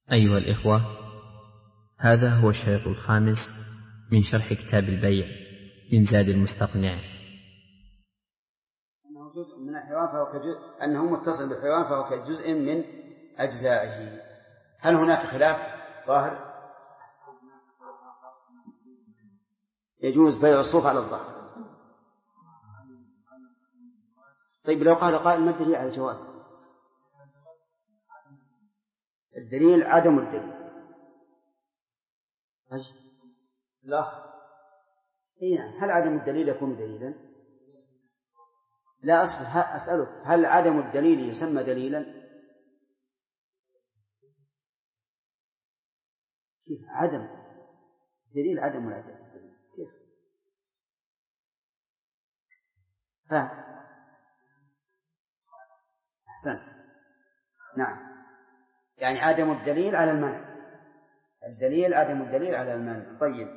أيها الإخوة، هذا هو الشريط الخامس من شرح كتاب البيع من زاد المستقنع. أنه جزء من الحيوان فهو كجزء، أنه متصل بالحيوان فهو كجزء من أجزائه. هل هناك خلاف ظاهر؟ يجوز بيع الصوف على الظهر. طيب لو قال قائل ما الدليل على الجواز؟ الدليل عدم الدليل. لا، هل عدم الدليل يكون دليلا؟ لا، أسألك، هل عدم الدليل يسمى دليلا؟ كيف عدم دليل؟ عدم ولا دليل كيف؟ أحسنت، نعم، يعني عدم الدليل على المنع، الدليل عدم الدليل على المنع. طيب،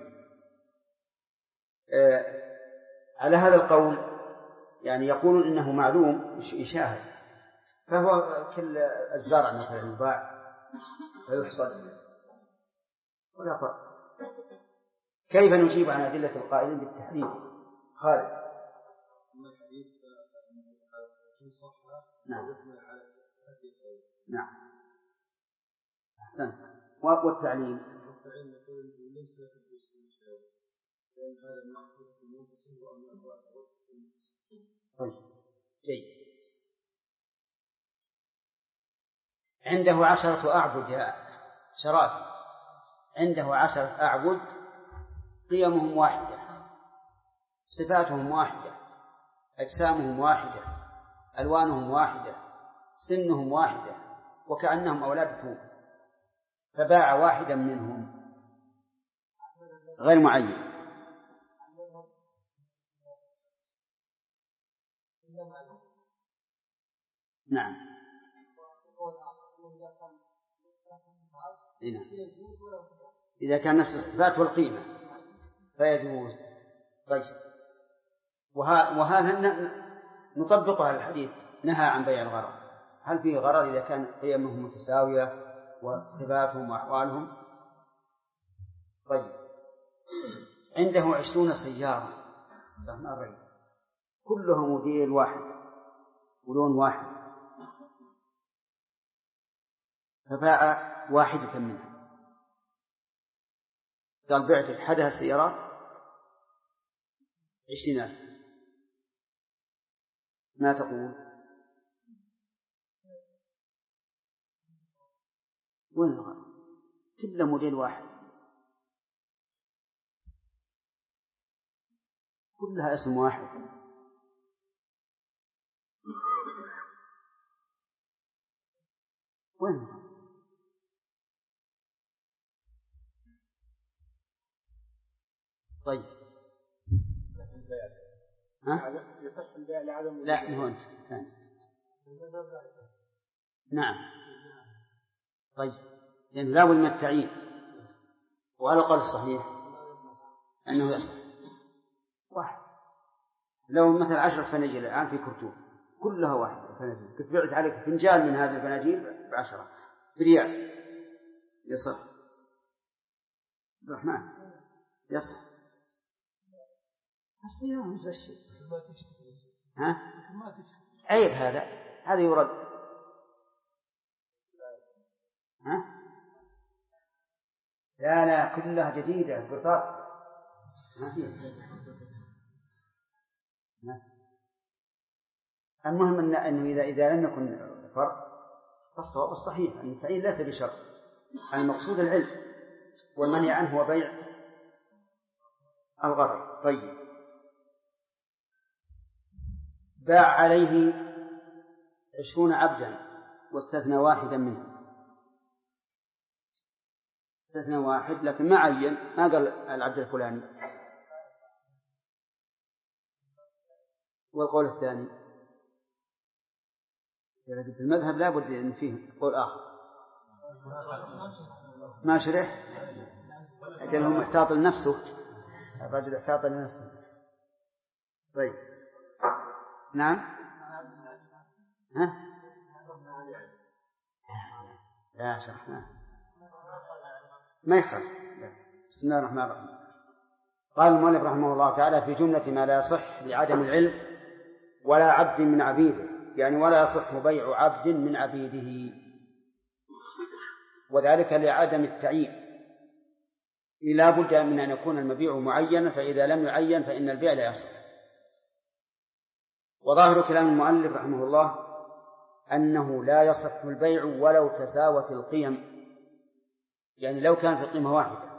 على هذا القول يعني يقولون إنه معلوم يشاهد، فهو كل الزرع مثلا يباع ويحصد ولا فرق. كيف نجيب عن أدلة القائلين بالتحريم؟ خالد. نعم نعم، أحسن. والتعليم طيب جيد. عنده 10 أعبد يا شرافي، عنده 10 أعبد، قيمهم واحدة، صفاتهم واحدة، أجسامهم واحدة، ألوانهم واحدة، سنهم واحدة، وكأنهم أولاد توم، فباع واحدا منهم غير معين. نعم، إذا كان نفس الصفات والقيمة فيجوز. طيب، وهذا نطبقه على الحديث نهى عن بيع الغرض. هل فيه غرض إذا كان قيمهم متساوية وصفاتهم وأحوالهم؟ طيب، عنده 20 سيارة كلها موديل واحد ولون واحد، فباع واحدة منها، قال بعت أحدها السيارات 20,000، ما تقول؟ وين الغرض؟ كل موديل واحد، كلها اسم واحد، وين الغرض؟ طيب، يصح البيع لعدم؟ لا، هو أنت ثاني. نعم. طيب، لأنه لا بد من التعيين، وعلى القول الصحيح أنه يصح واحد. لو مثلا 10 فناجيل الآن في كرتون كلها واحدة فناجيل، كنت بعت عليك فنجان من هذه الفناجيل ب10 بريال، يصح؟ الرحمن يصح؟ السيارة مزشة، ها؟ عيب هذا يرد، ها؟ لا كلها جديدة قرطاس ما فيها. المهم أنه إذا لم يكن فرق فالصواب الصحيح أن التعيين ليس بشرط، المقصود العلم، والمنهي عنه هو بيع الغرض. طيب، باع عليه 20 عبدا واستثنى واحدا منهم، استثنى واحد لكن ما عين، ما قال العبد الفلاني. والقول الثاني في المذهب لا بد أن فيه قول آخر، ما شرح أجل هو محتاط لنفسه، الرجل احتاط لنفسه. طيب، نعم، ها؟ لا شرحنا ما يخالف. بسم الله الرحمن الرحيم. قال المؤلف رحمه الله تعالى في جملة ما لا يصح لعدم العلم ولا عبد من عبيده، يعني ولا يصح بيع عبد من عبيده، وذلك لعدم التعيين. لا بد من أن يكون المبيع معينا، فإذا لم يعين فإن البيع لا يصح. وظاهر كلام المؤلف رحمه الله أنه لا يصح البيع ولو تساوت القيم، يعني لو كانت القيمة واحدة،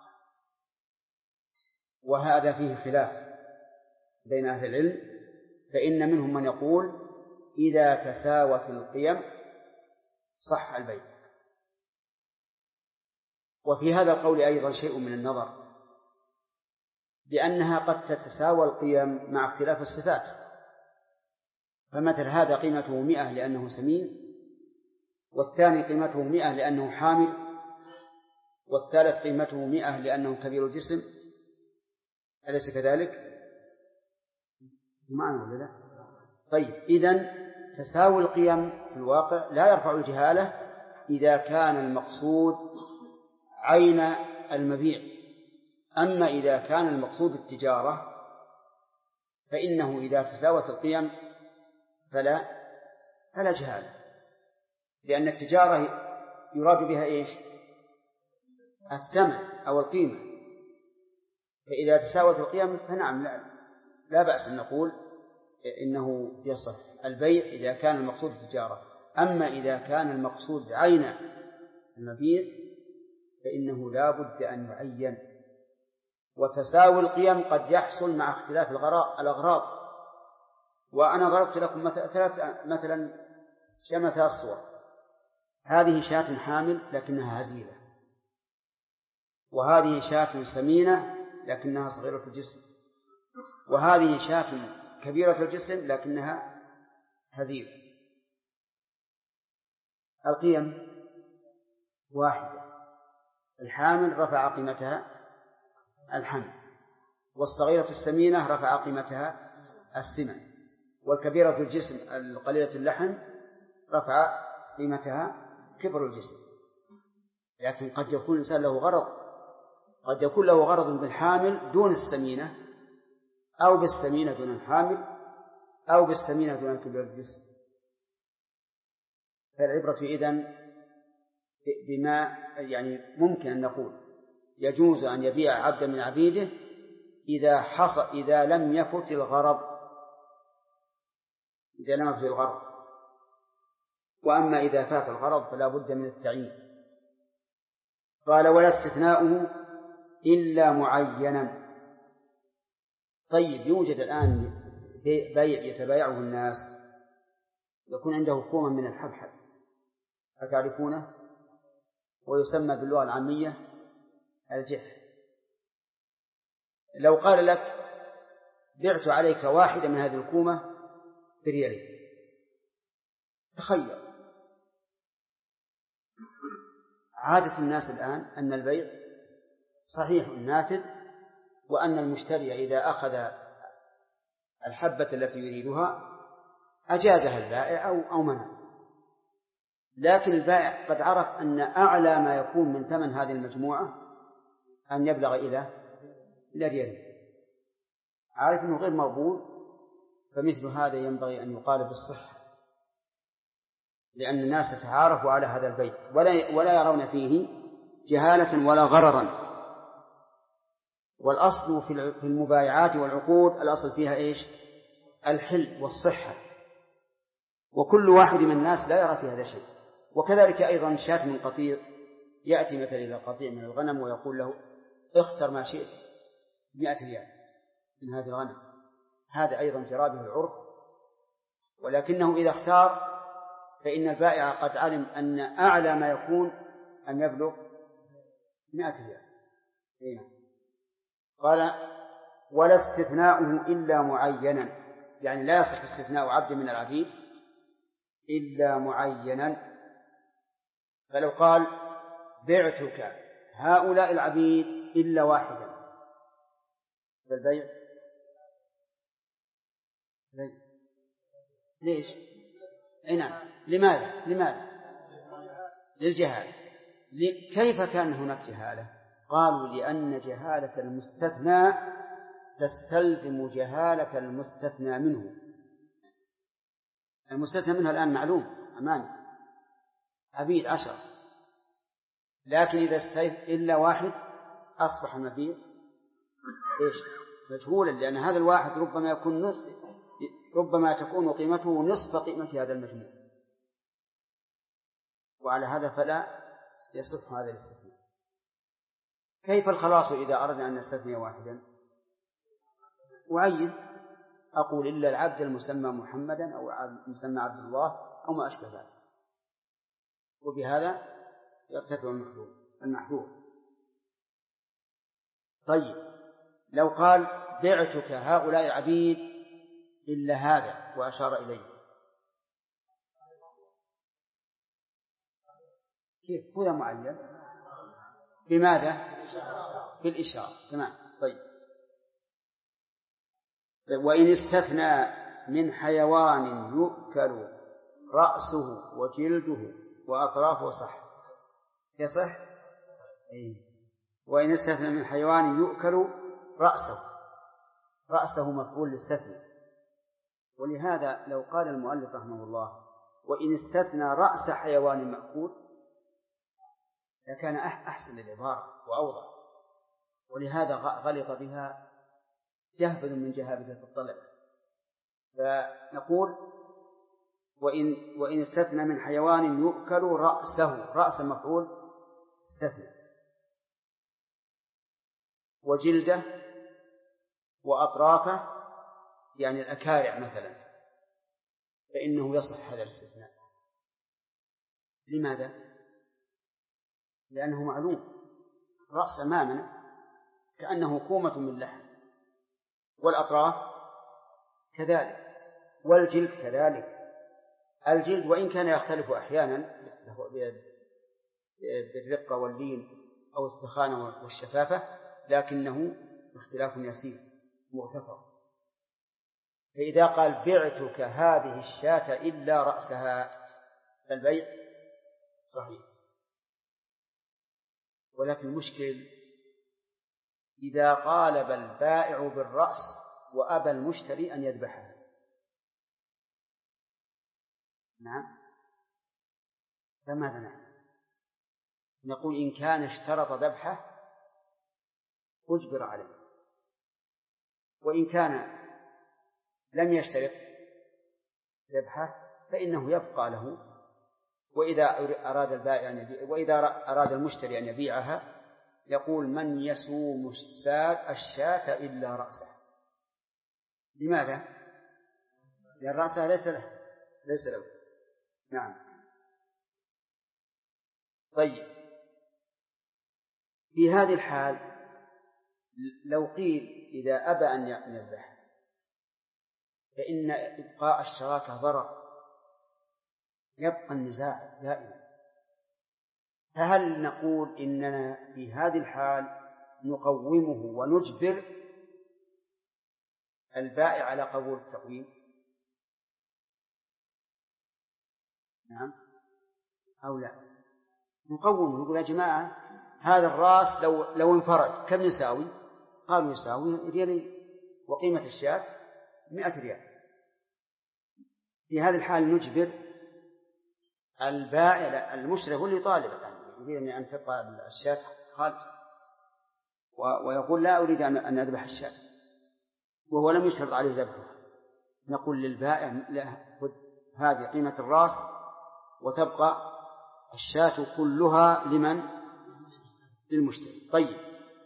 وهذا فيه خلاف بين أهل العلم، فإن منهم من يقول إذا تساوت القيم صح البيع. وفي هذا القول أيضا شيء من النظر، لأنها قد تتساوى القيم مع اختلاف الصفات. فمثل هذا قيمته 100 لأنه سمين، والثاني قيمته 100 لأنه حامل، والثالث قيمته 100 لأنه كبير الجسم. أليس كذلك؟ معنا ولا لا؟ طيب، إذن تساوي القيم في الواقع لا يرفع الجهالة إذا كان المقصود عين المبيع. أما إذا كان المقصود التجارة فإنه إذا تساوت القيم فلا جهالة، لأن التجارة يراد بها إيش؟ الثمن أو القيمة. فإذا تساوت القيم فنعم لا بأس أن نقول إنه يصح البيع إذا كان المقصود التجارة. أما إذا كان المقصود عين المبيع فإنه لا بد أن يعين. وتساوي القيم قد يحصل مع اختلاف الأغراض. وأنا ضربت لكم مثلا ثلاث صور. هذه شاة حامل لكنها هزيلة، وهذه شاة سمينة لكنها صغيرة الجسم، وهذه شاة كبيرة الجسم لكنها هزيلة. القيم واحدة، الحامل رفع قيمتها الحمل، والصغيرة السمينة رفع قيمتها السمن، والكبيرة الجسم القليلة اللحم رفع قيمتها كبر الجسم. لكن قد يكون الإنسان له غرض، قد يكون له غرض بالحامل دون السمينة، أو بالسمينة دون الحامل، أو بالسمينة دون كبر الجسم. فالعبرة إذن بما يعني ممكن أن نقول يجوز أن يبيع عبدا من عبيده إذا لم يفت الغرض، وأما إذا فات الغرض فلا بد من التعيين. قال ولا استثناؤه إلا معينا. طيب، يوجد الآن بيع يتبايعه الناس، يكون عنده كوما من الحبحب، أتعرفونه؟ ويسمى باللغة العامية الجف. لو قال لك بعت عليك واحدة من هذه الكومة بريالين، تخيل. عادة الناس الآن أن البيع صحيح نافذ، وأن المشتري إذا أخذ الحبة التي يريدها أجازها البائع أو منع. لكن البائع قد عرف أن أعلى ما يكون من ثمن هذه المجموعة أن يبلغ إلى ريال، عارف أنه غير مقبول. فمثل هذا ينبغي أن يقال بالصحة، لأن الناس تتعارفوا على هذا البيع ولا يرون فيه جهالة ولا غررا. والأصل في المبايعات والعقود الأصل فيها إيش؟ الحل والصحة، وكل واحد من الناس لا يرى في هذا شيء. وكذلك أيضا شاة من قطيع، يأتي مثلا إلى قطيع من الغنم ويقول له اختر ما شئت 100 ريال من هذه الغنم، هذا أيضا جرى به العرف. ولكنه إذا اختار فإن البائع قد علم أن أعلى ما يكون أن يبلغ 100 ريال. قال ولا استثناؤه إلا معينا، يعني لا يصح استثناء عبد من العبيد إلا معينا. فلو قال بعتك هؤلاء العبيد إلا واحدا، فالبيع ليش؟ نعم. لماذا؟ للجهال. كيف كان هناك جهالة؟ قالوا لأن جهالة المستثنى تستلزم جهالة المستثنى منه. المستثنى منه الآن معلوم أمامي، عبيد 10، لكن إذا استثنى إلا واحد أصبح المبيع إيش؟ مجهولا، لأن هذا الواحد ربما تكون قيمته نصف قيمة هذا المجموع، وعلى هذا فلا يصح هذا الاستثناء. كيف الخلاص إذا أردنا أن نستثني واحدا؟ أعين، أقول إلا العبد المسمى محمدا أو المسمى عبد الله أو ما أشبه ذلك، وبهذا يرتفع المحذور. طيب لو قال بعتك هؤلاء العبيد إلا هذا وأشار إليه، كيف هو معين؟ بماذا؟ بالإشارة. تمام. طيب وإن استثنى من حيوان يؤكل رأسه وجلده وأطرافه صح، يصح؟ وإن استثنى من حيوان يؤكل رأسه مفعول للاستثناء، ولهذا لو قال المؤلف رحمه الله وإن استثنى رأس حيوان مأكول لكان أحسن للعبارة وأوضح، ولهذا غلط بها جهبذ من جهابذة الطلبة. فنقول وإن استثنى من حيوان يؤكل رأسه، رأس مفعول استثنى، وجلده وأطرافه يعني الأكارع مثلا، فإنه يصح هذا الاستثناء. لماذا؟ لأنه معلوم رأس أمامنا كأنه كومة من لحم، والأطراف كذلك، والجلد كذلك. الجلد وإن كان يختلف أحيانا بالرقة واللين أو السخانة والشفافة، لكنه اختلاف يسير مغتفر. فإذا قال بعتك هذه الشاة إلا رأسها فالبيع صحيح، ولكن المشكل إذا قالب البائع بالرأس وأبى المشتري أن يذبحها. نعم، فماذا نعمل؟ نقول إن كان اشترط ذبحه أجبر عليه، وإن كان لم يشترط ذبحه فإنه يبقى له، وإذا أراد المشتري أن يبيعها يقول من يسوم الشاة إلا رأسه. لماذا؟ لأن رأسها ليس له. نعم. طيب في هذه الحال لو قيل إذا أبى أن يذبح فإن إبقاء الشراكة ضرر، يبقى النزاع دائما. فهل نقول إننا في هذه الحال نقومه ونجبر البائع على قبول التقويم؟ نعم أو لا؟ نقومه، نقول يا جماعة هذا الرأس لو انفرد كم يساوي؟ قالوا يساوي ريالين، وقيمة الشاة 100 ريال. في هذه الحال نجبر البائع، المشتري هو اللي يطالب يريد أن تبقى الشاة خالص، ويقول لا أريد أن أذبح الشاة وهو لم يشترط عليه ذبحها. نقول للبائع لا، هذه قيمة الرأس وتبقى الشاة كلها لمن؟ للمشتري. طيب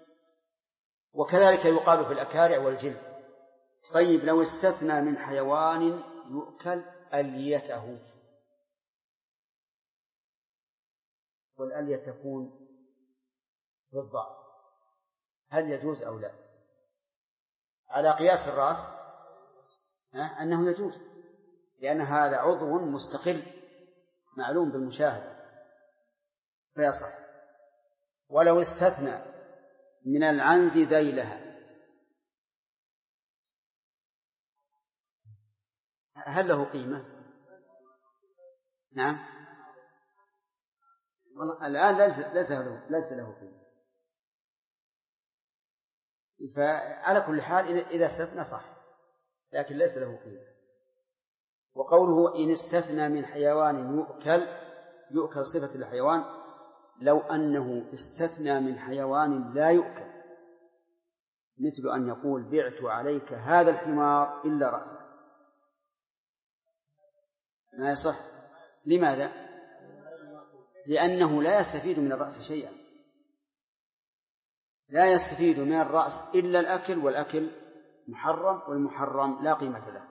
وكذلك يقال في الأكارع والجلد. طيب لو استثنى من حيوان يؤكل أليته، والألية تكون بالضع، هل يجوز أو لا؟ على قياس الرأس أنه يجوز، لأن هذا عضو مستقل معلوم بالمشاهدة فيصح. ولو استثنى من العنز ذيلها هل له قيمة؟ نعم الآن ليس له قيمة. فعلى كل حال إذا استثنى صح، لكن ليس له قيمة. وقوله إن استثنى من حيوان يؤكل صفة الحيوان، لو أنه استثنى من حيوان لا يؤكل، مثل أن يقول بعت عليك هذا الحمار إلا رأسه، ما يصح. لماذا؟ لأنه لا يستفيد من الرأس شيئا، لا يستفيد من الرأس إلا الأكل، والأكل محرم، والمحرم لا قيمة له.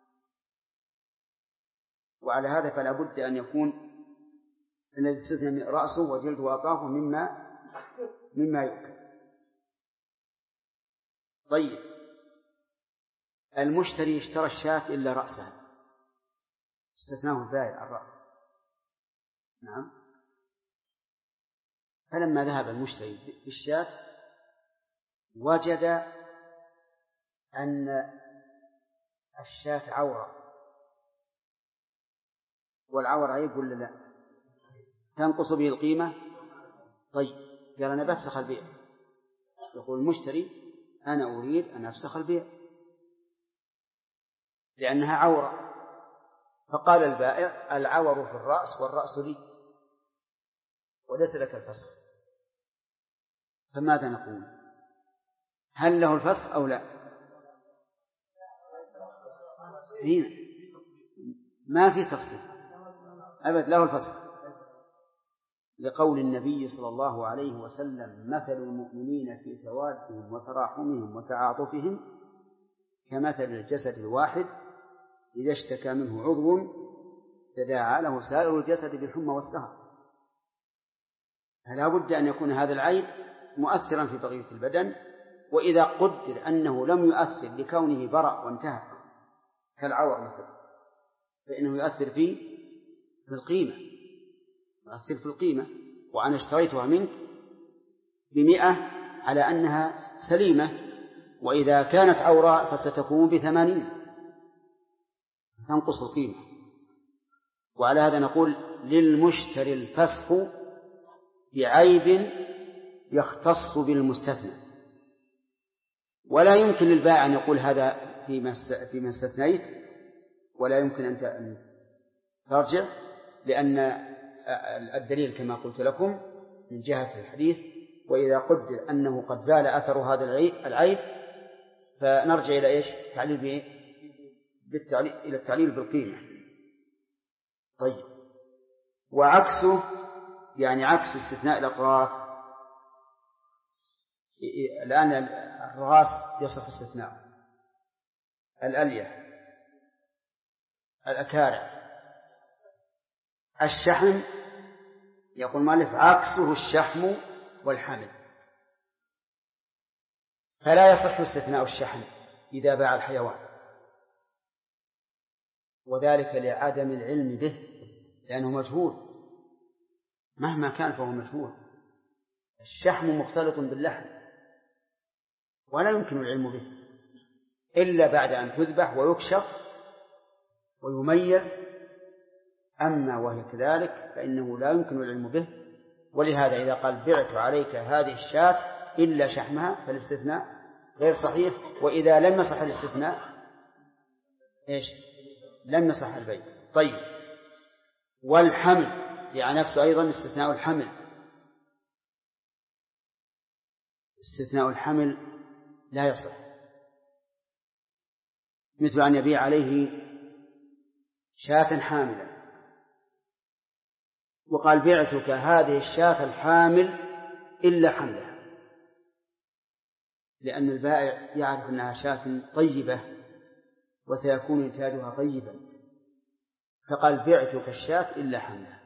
وعلى هذا فلا بد أن يكون الذي استثنى من رأسه وجلده وأطرافه مما يؤكل. طيب، المشتري اشترى الشاة إلا رأسها، استثناه البائع الرأس. نعم. فلما ذهب المشتري بالشاة وجد أن الشاة عورة، والعورة عيب ولا لا؟ تنقص به القيمة. طيب، قال أنا بفسخ البيع. يقول المشتري أنا أريد أن أفسخ البيع لأنها عورة. فقال البائع العور في الرأس والرأس لي وليس لك الفسخ. فماذا نقول؟ هل له الفسخ أو لا؟ ما في تفصيل أبد، له الفسخ، لقول النبي صلى الله عليه وسلم مثل المؤمنين في توادهم وتراحمهم وتعاطفهم كمثل الجسد الواحد إذا اشتكى منه عضو تداعى له سائر الجسد بالحمى والسهر. فلا بد أن يكون هذا العيب مؤثرا في بقية البدن، وإذا قدر أنه لم يؤثر لكونه برأ وانتهى كالعور مثلا، فإنه يؤثر في القيمة، يؤثر في القيمة. وأنا اشتريتها منك ب100 على أنها سليمة، وإذا كانت عوراء فستكون ب80، تنقص القيمة. وعلى هذا نقول للمشتري الفسخ بعيب يختص بالمستثنى، ولا يمكن للبائع أن يقول هذا فيما استثنيت، ولا يمكن أن ترجع، لأن الدليل كما قلت لكم من جهة الحديث وإذا قدر أنه قد زال أثر هذا العيب فنرجع إلى إيش؟ إلى التعليل بالقيمة. طيب، وعكسه يعني عكس استثناء الأطراف. الآن الرأس يصح استثناء، الألية، الأكارع، الشحم يقول مالك عكسه الشحم والحمل، فلا يصح استثناء الشحم إذا باع الحيوان، وذلك لعدم العلم به، لأنه مجهول، مهما كان فهو مجهول. الشحم مختلط باللحم ولا يمكن العلم به إلا بعد أن تذبح ويكشف ويميز. أما وهي كذلك فإنه لا يمكن العلم به. ولهذا إذا قال بعت عليك هذه الشاة إلا شحمها فالاستثناء غير صحيح. وإذا لم يصح الاستثناء إيش؟ لم يصح البيع. طيب، والحمل يعني نفسه أيضا استثناء الحمل. استثناء الحمل لا يصح، مثل أن يبيع عليه شاة حاملا وقال بعتك هذه الشاة الحامل إلا حملها، لأن البائع يعرف أنها شاة طيبة وسيكون إنتاجها طيبا، فقال بعتك الشاة إلا حملها،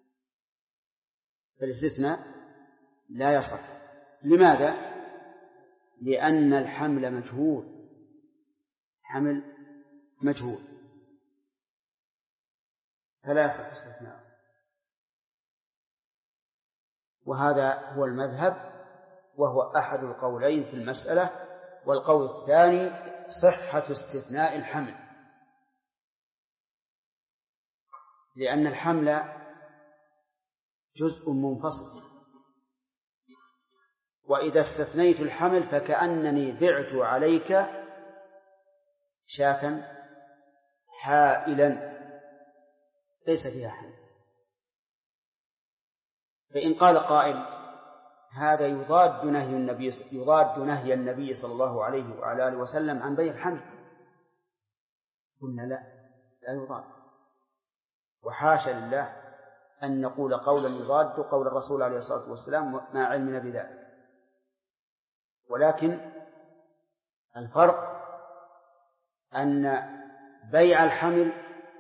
فالاستثناء لا يصح. لماذا؟ لأن الحمل مجهول، حمل مجهول فلا يصح استثناء. وهذا هو المذهب، وهو أحد القولين في المسألة. والقول الثاني صحة استثناء الحمل، لأن الحمل جزء منفصل. وإذا استثنيت الحمل فكأنني بعت عليك شاة حائلا ليس فيها حمل. فإن قال قائل هذا يضاد نهي النبي صلى الله عليه وعلى آله وسلم عن بيع الحمل، قلنا لا يضاد، وحاشا لله أن نقول قولا يضاد قول الرسول عليه الصلاة والسلام مع علمنا بذلك. ولكن الفرق أن بيع الحمل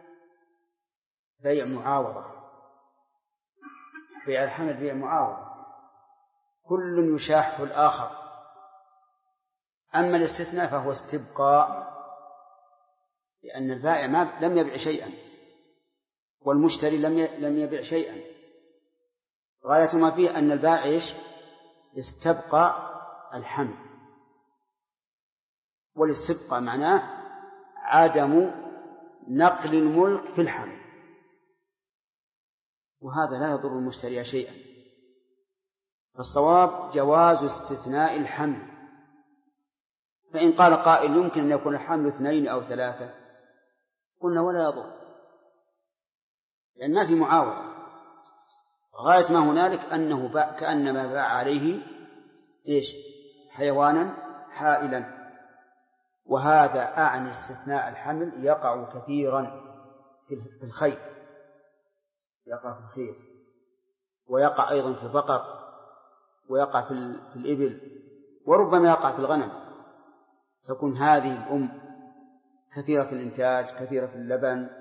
بيع معاوضة، بيع الحمل بيع معاوضة، كل يشاح الآخر. أما الاستثناء فهو استبقاء، لأن البائع لم يبيع شيئا والمشتري لم يبيع شيئا، غاية ما فيه أن البائع استبقى الحمل، والاستبقاء معناه عدم نقل الملك في الحمل، وهذا لا يضر المشتري شيئا. فالصواب جواز استثناء الحمل. فإن قال قائل يمكن أن يكون الحمل 2 أو 3، قلنا ولا يضر، لأن ما في معاوضة، غاية ما هنالك أنه كأنما باع عليه حيوانا حائلا. وهذا أعني استثناء الحمل يقع كثيرا في الخيل، يقع في الخيل، ويقع أيضا في البقر، ويقع في الإبل، وربما يقع في الغنم. تكون هذه الأم كثيرة في الإنتاج، كثيرة في اللبن،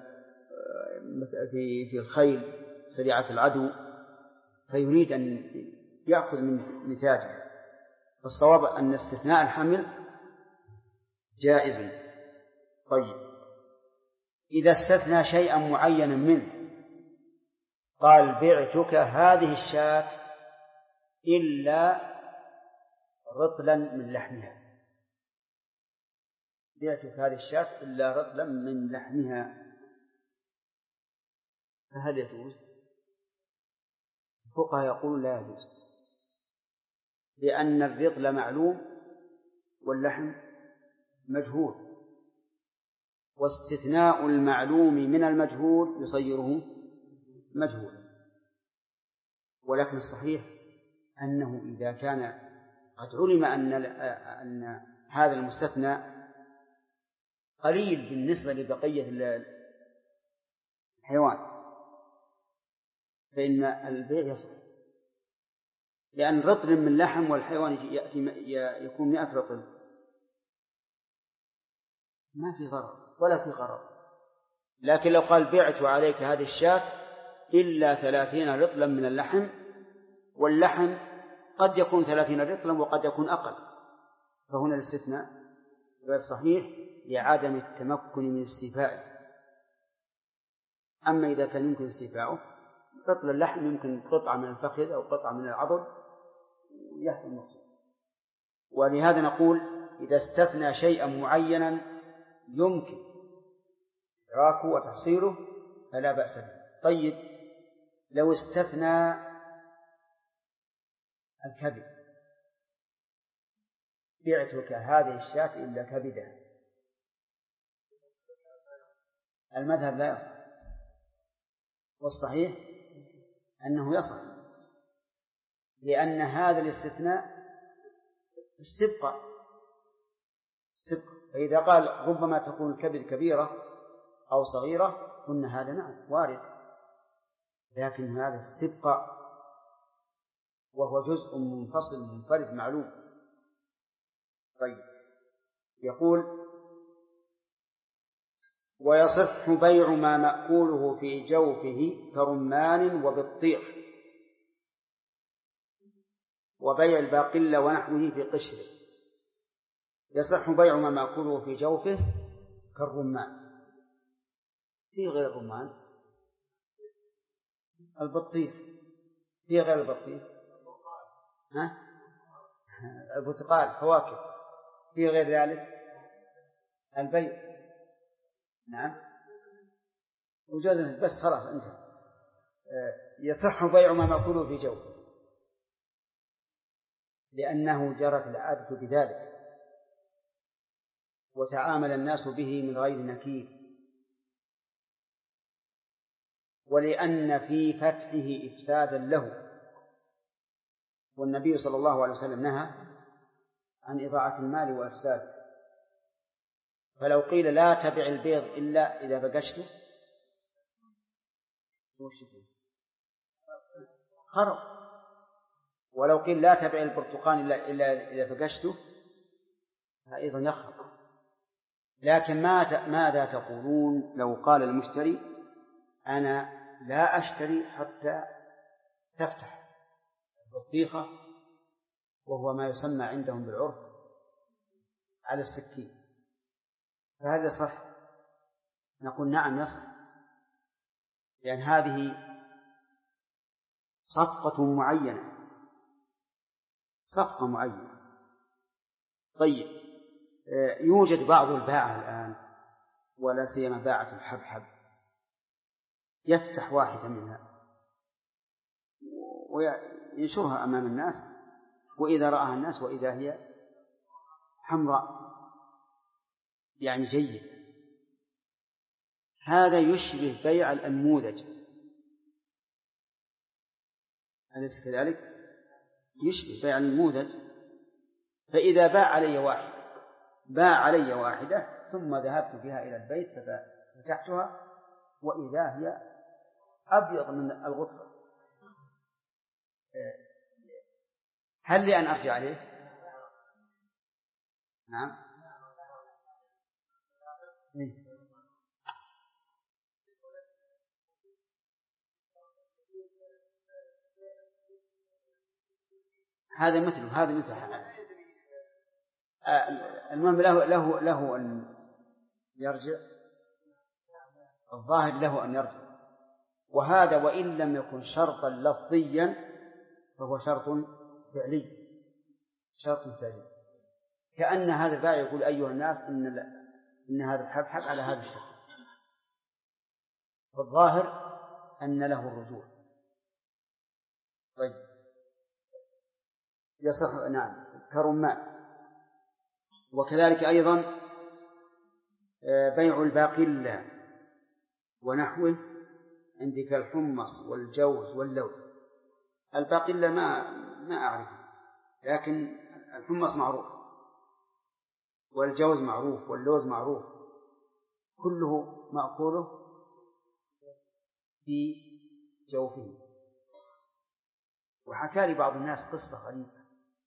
في الخيل سريعة العدو، فيريد أن يأخذ من نتاجه. فالصواب أن استثناء الحمل جائز. طيب، إذا استثنى شيئا معينا منه، قال بعتك هذه الشاة إلا رطلا من لحمها، بعتك هذه الشاة إلا رطلا من لحمها، فهل يجوز؟ الفقهاء يقول لا يجوز، لأن الرطل معلوم واللحم مجهول، واستثناء المعلوم من المجهول يصيره مجهولا. ولكن الصحيح أنه إذا كان قد علم أن هذا المستثنى قليل بالنسبة لبقية الحيوان، فإن البيع يصح، لأن رطل من لحم والحيوان يكون 100 رطل، ما في ضرر ولا في غرر. لكن لو قال بعت عليك هذه الشاة إلا 30 رطلا من اللحم، واللحم قد يكون 30 رطلا وقد يكون أقل، فهنا الاستثناء غير صحيح لعدم التمكن من استيفائه. أما إذا كان يمكن استيفاؤه، رطل اللحم يمكن قطعة من الفخذ أو قطعة من العضد يحصل مقصود. ولهذا نقول إذا استثنى شيئا معينا يمكن إدراكه وتحصيله فلا بأس به. طيب، لو استثنى الكبد، بعتك هذه الشاة إلا كبدها، المذهب لا يصح، والصحيح أنه يصح، لأن هذا الاستثناء استبقاء. فإذا قال ربما تكون الكبد كبيرة أو صغيرة، قلنا هذا نعم وارد، لكن هذا استبقاء وهو جزء منفصل منفرد معلوم. طيب، يقول ويصح بيع ما مأكوله في جوفه كرمان وبطيخ، وبيع الباقلة ونحوه في قشره. يصح بيع ما مأكوله في جوفه كالرمان، في غير الرمان البطيخ، في غير البطيخ البرتقال، فواكه، في غير ذلك البيع. نعم وجوز، بس خلاص انتهى يصح بيع ما مأكوله في جوف لأنه جرت العادة بذلك وتعامل الناس به من غير نكير، ولأن في فتحه إفسادا له، والنبي صلى الله عليه وسلم نهى عن إضاعة المال وإفساده. فلو قيل لا تبع البيض إلا إذا بقشته خرب، ولو قيل لا تبع البرتقال إلا إذا بقشته فأيضا يخرب. لكن ماذا تقولون لو قال المشتري أنا لا أشتري حتى تفتح البطيخة، وهو ما يسمى عندهم بالعرف على السكين، فهذا صح؟ نقول نعم يصح، لأن هذه صفقة معينة. طيب، يوجد بعض الباعة الآن ولا سيما باعة الحبحب يفتح واحدة منها وينشرها أمام الناس، وإذا رآها الناس وإذا هي حمراء يعني جيد، هذا يشبه بيع الأنموذج، أليس كذلك؟ يشبه بيع الأنموذج. فإذا باع علي واحدة ثم ذهبت بها إلى البيت ففتحتها وإذا هي أبيض من الغصة، هل لي أن أرجع عليه؟ نعم. هذا مثل المهم له أن يرجع، الظاهر له أن يرجع، وهذا وإن لم يكن شرطا لفظيا فهو شرط فعلي، كأن هذا البائع يقول أيها الناس إن هذا الحبحب على هذا الشكل، فالظاهر أن له الرجوع. طيب، يصح نعم كرمان. وكذلك أيضا بيع الباقلة ونحوه عندك الحمص والجوز واللوز. الباقلة ما أعرف، لكن الحمص معروف والجوز معروف واللوز معروف، كله مأكوله في جوفه. وحكى لي بعض الناس قصة غريبة،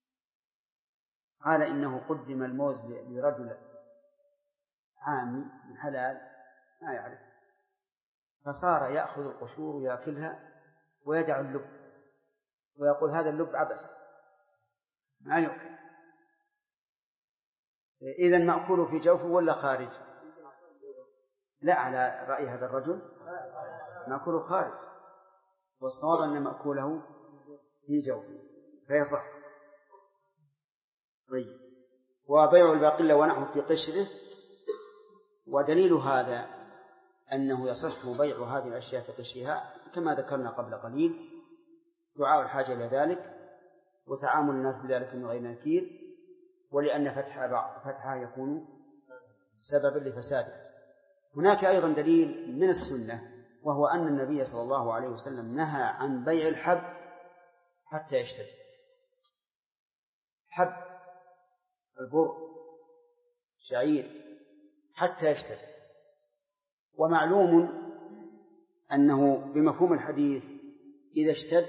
قال إنه قدم الموز لرجل عامي من حلال ما يعرف، فصار يأخذ القشور ويأكلها ويدع اللب ويقول هذا اللب عبس ما يؤكل. إذن مأكوله في جوفه ولا خارج؟ لا، على رأي هذا الرجل مأكوله خارج، والصواب أن مأكوله في جوفه فيصح. طيب، وبيع الباقلة ونحو في قشره، ودليل هذا أنه يصح بيع هذه الأشياء في قشرها كما ذكرنا قبل قليل، دعاء الحاجة إلى ذلك وتعامل الناس بذلك من غير نكير، ولأن فتحها يكون سببا لفساده. هناك أيضا دليل من السنة، وهو أن النبي صلى الله عليه وسلم نهى عن بيع الحب حتى يشتد، حب البر شعير حتى يشتد. ومعلوم أنه بمفهوم الحديث إذا اشتد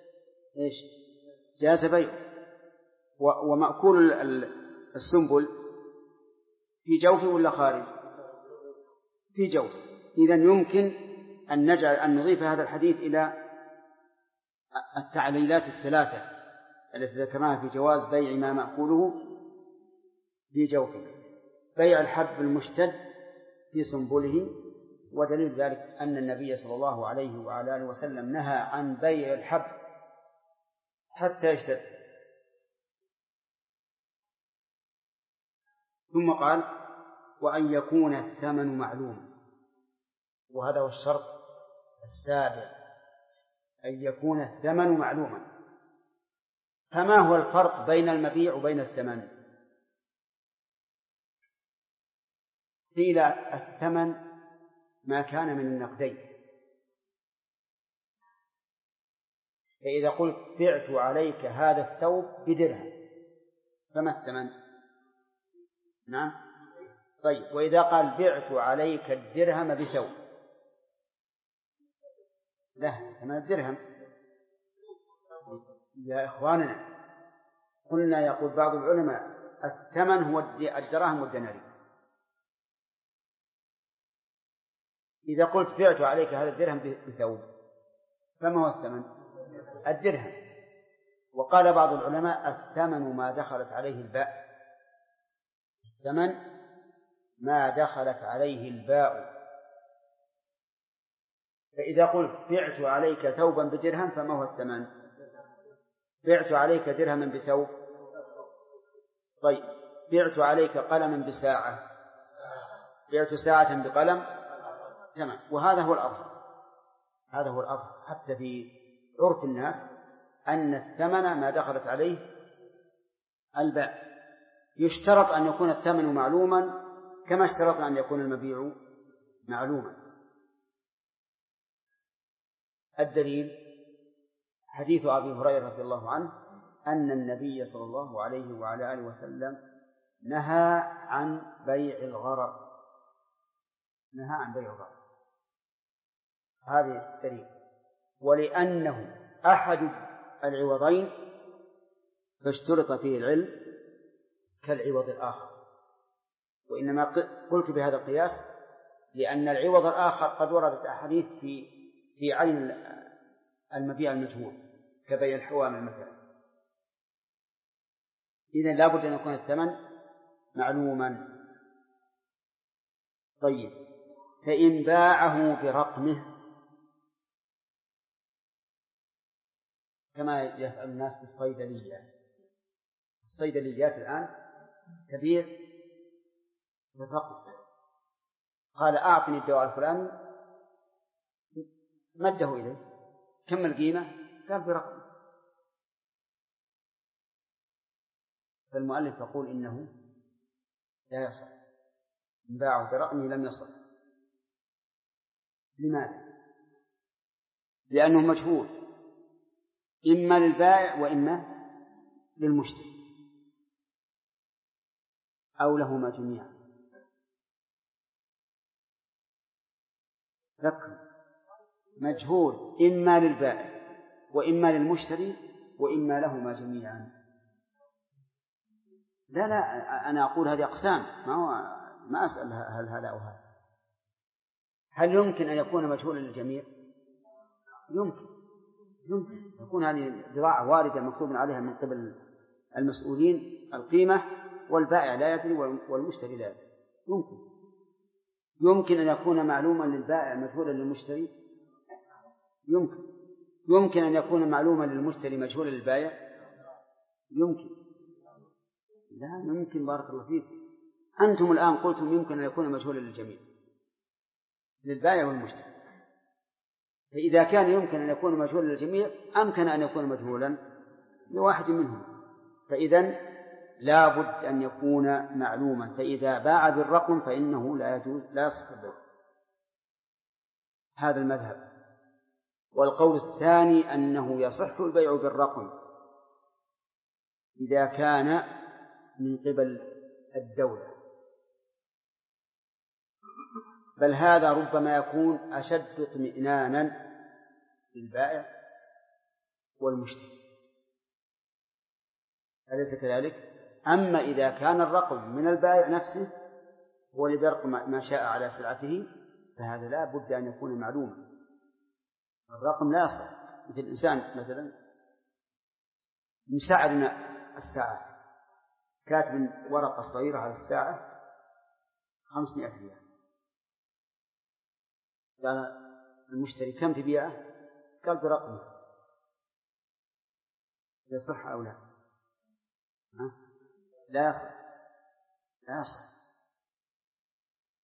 جاز بيعه. ومأكول السنبل في جوفه ولا خارج؟ في جوفه. إذن يمكن أن نضيف هذا الحديث إلى التعليلات الثلاثة التي ذكرناها في جواز بيع ما مأكوله في جوفه: بيع الحب المشتد في سنبله، ودليل ذلك أن النبي صلى الله عليه وعلى آله وسلم نهى عن بيع الحب حتى يشتد. ثم قال: وأن يكون الثمن معلوم، وهذا هو الشرط السابع أن يكون الثمن معلوما. فما هو الفرق بين المبيع وبين الثمن؟ قيل الثمن ما كان من النقدين، فإذا قلت بعت عليك هذا الثوب بدرهم فما الثمن؟ نعم. طيب، وإذا قال بعت عليك الدرهم بثوب، لا، ثمن الدرهم. يا إخواننا، قلنا يقول بعض العلماء الثمن هو الدراهم والدنانير. إذا قلت بعت عليك هذا الدرهم بثوب فما هو الثمن؟ الدرهم. وقال بعض العلماء الثمن ما دخلت عليه الباء، الثمن ما دخلت عليه الباء. فإذا قلت بعت عليك ثوبا بدرهم فما هو الثمن؟ بعت عليك درهما بثوب. طيب، بعت عليك قلما بساعة، بعت ساعة بقلم، تمام. وهذا هو الأظهر، هذا هو الأظهر حتى في عرف الناس أن الثمن ما دخلت عليه الباء. يشترط أن يكون الثمن معلوما كما اشترطنا أن يكون المبيع معلوما. الدليل حديث أبي هريرة رضي الله عنه أن النبي صلى الله عليه وعلى آله وسلم نهى عن بيع الغرر، نهى عن بيع الغرر. هذه الدليل. ولأنه أحد العوضين فاشترط فيه العلم كالعوض الآخر. وإنما قلت بهذا القياس لأن العوض الآخر قد وردت أحاديث في عين المبيع المجهول كبيع الحوامل مثلا. إذن لا بد أن يكون الثمن معلوما. طيب، فإن باعه برقمه كما يفعل الناس في الصيدليات الآن تبيع بالرقم. قال أعطني الدواء الفلاني، مده إليه، كم القيمة؟ قال برقم. فالمؤلف يقول إنه لا يصح، إن باعه برقمه لم يصح. لماذا؟ لأنه مجهول إما للبائع وإما للمشتري أو لهما جميعا. ذكر مجهول إما للبائع وإما للمشتري وإما لهما جميعا. لا أنا أقول هذه أقسام، ما أسأل هل هذا أو هذا. هل يمكن أن يكون مجهولا للجميع؟ يمكن يكون هذه بضاعة واردة مكتوب عليها من قبل المسؤولين القيمة والبائع لا يدري والمشتري لا يدري. يمكن أن يكون معلوما للبائع مجهولا للمشتري. يمكن أن يكون معلوما للمشتري مجهولا للبائع. لا يمكن. بارك الله فيك. أنتم الآن قلتم يمكن أن يكون مجهولا للجميع، للبائع والمشتري. فإذا كان يمكن أن يكون مجهولا للجميع أمكن أن يكون مجهولا لواحد منهم. فإذن لا بد أن يكون معلوما. فإذا باع بالرقم فإنه لا يجوز، لا يصح البيع. هذا المذهب. والقول الثاني أنه يصح البيع بالرقم إذا كان من قبل الدولة، بل هذا ربما يكون أشد اطمئنانا للبائع والمشتري، أليس كذلك؟ أما إذا كان الرقم من البائع نفسه هو الذي يرقم ما شاء على سلعته فهذا لا بد أن يكون معلوما. الرقم لا يصح. مثل الإنسان مثلا مساعدنا الساعة، كاتب ورقة صغيرة على الساعة 500 ريال، قال المشتري كم تبيعه؟ قال برقمه، يصح أو لا؟ لا يصح.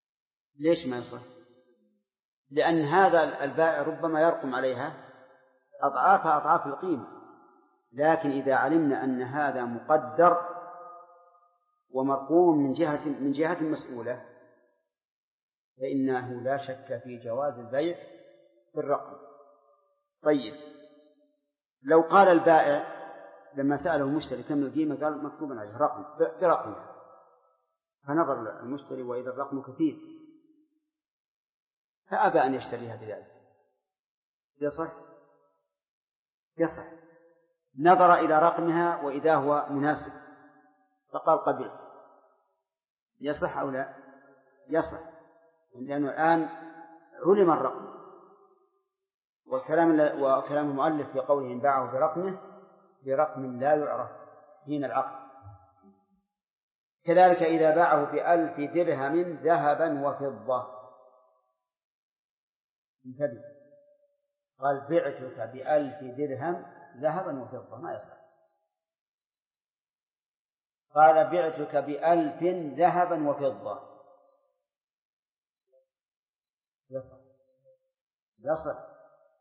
ليش ما يصح؟ لأن هذا البائع ربما يرقم عليها أضعاف القيمة. لكن إذا علمنا أن هذا مقدر ومرقوم من جهة مسؤولة فإنه لا شك في جواز البيع بالرقم. طيب لو قال البائع لما سأله المشتري كم القيمة قال مكتوبا عليه رقم برقمها، فنظر المشتري وإذا الرقم كثير فأبى أن يشتريها بذلك، يصح. نظر إلى رقمها وإذا هو مناسب فقال قبل، يصح أو لا؟ يصح، لأنه الآن علم الرقم. وكلام المؤلف في قوله إن باعه برقم لا يعرف حين العقد. كذلك إذا باعه ب1000 درهم ذهبا وفضة، انتبه، قال بعتك ب1000 درهم ذهبا وفضة، ما يصح. قال بعتك ب1000 ذهبا وفضة، يصح.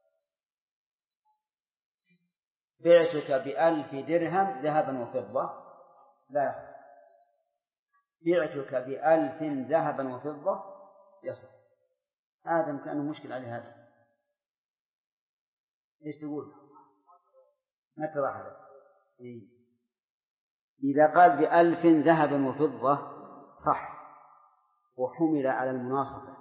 بعتك ب1000 درهم ذهبا وفضة لا يصح. بعتك ب1000 ذهبا وفضة يصح. هذا كأنه مشكل عليه هذا. ايش تقول؟ ما اتضح هذا. إذا قال ب1000 ذهبا وفضة صح وحمل على المناصفة.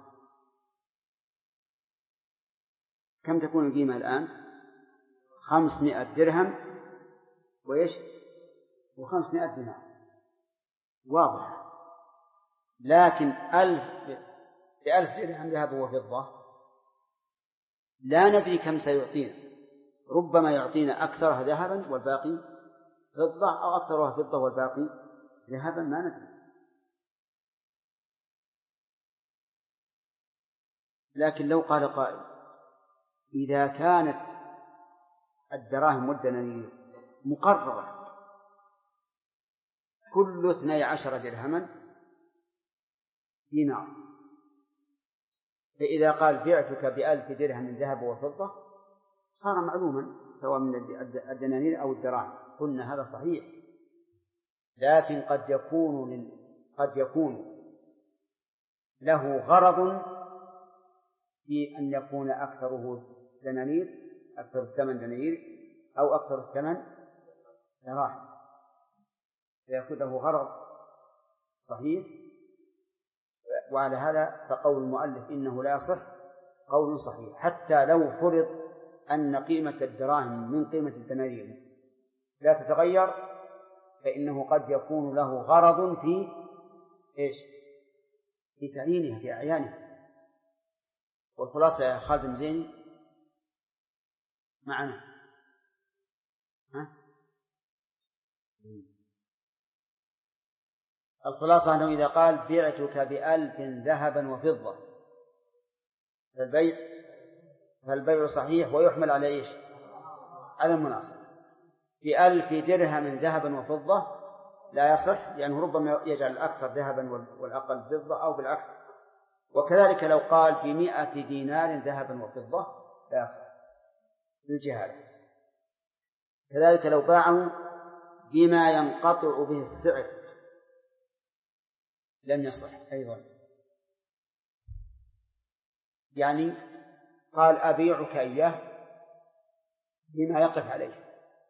كم تكون القيمة الآن؟ 500 درهم وإيش؟ و500 دينار، واضح. لكن ب1000 درهم ذهب وفضة لا ندري كم سيعطينا، ربما يعطينا أكثرها ذهبا والباقي فضة، أو أكثرها فضة والباقي ذهبا، ما ندري. لكن لو قال قائل إذا كانت الدراهم والدنانير مقررة كل 12 درهما دينار، فإذا قال بعتك ب1000 درهم من ذهب وفضة صار معلوما سواء من الدنانير أو الدراهم، قلنا هذا صحيح. لكن قد يكون له غرض في أن يكون أكثره دنانير، أكثر الثمن دنانير، أو أكثر الثمن دراهم، فيأخذه غرض صحيح. وعلى هذا فقول المؤلف إنه لا يصح قول صحيح، حتى لو فرض أن قيمة الدراهم من قيمة الدنانير لا تتغير، فإنه قد يكون له غرض في إيش؟ في تعيينها، في أعيانها. والخلاصة يا خالد المزيني معنا، الخلاصة أنه إذا قال بعتك ب1000 ذهبا وفضة فالبيع صحيح ويحمل على إيش؟ على المناصب. ب1000 درهم ذهبا وفضة لا يصح، لأنه ربما يجعل الأكثر ذهبا والأقل فضة، أو بالعكس. وكذلك لو قال في 100 دينار ذهبا وفضة لا يصح بالجهالة. كذلك لو باعه بما ينقطع به السعر لم يصح أيضا. يعني قال أبيعك إياه بما يقف عليه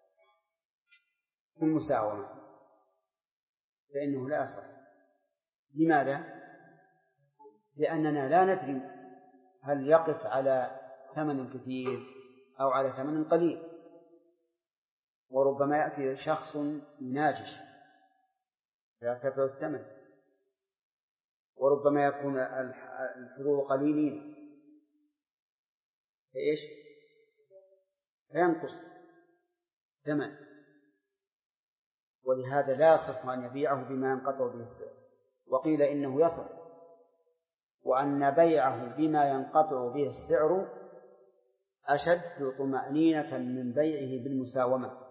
بالمساومة، فإنه لا يصح. لماذا؟ لأننا لا ندري هل يقف على ثمن كثير أو على ثمن قليل، وربما يأتي شخص ناجش فيرتفع الثمن، وربما يكون الحضور قليلين فإيش؟ فينقص ثمن. ولهذا لا يصح أن يبيعه بما ينقطع به السعر. وقيل إنه يصح، وأن بيعه بما ينقطع به السعر أشد طمأنينة من بيعه بالمساومة،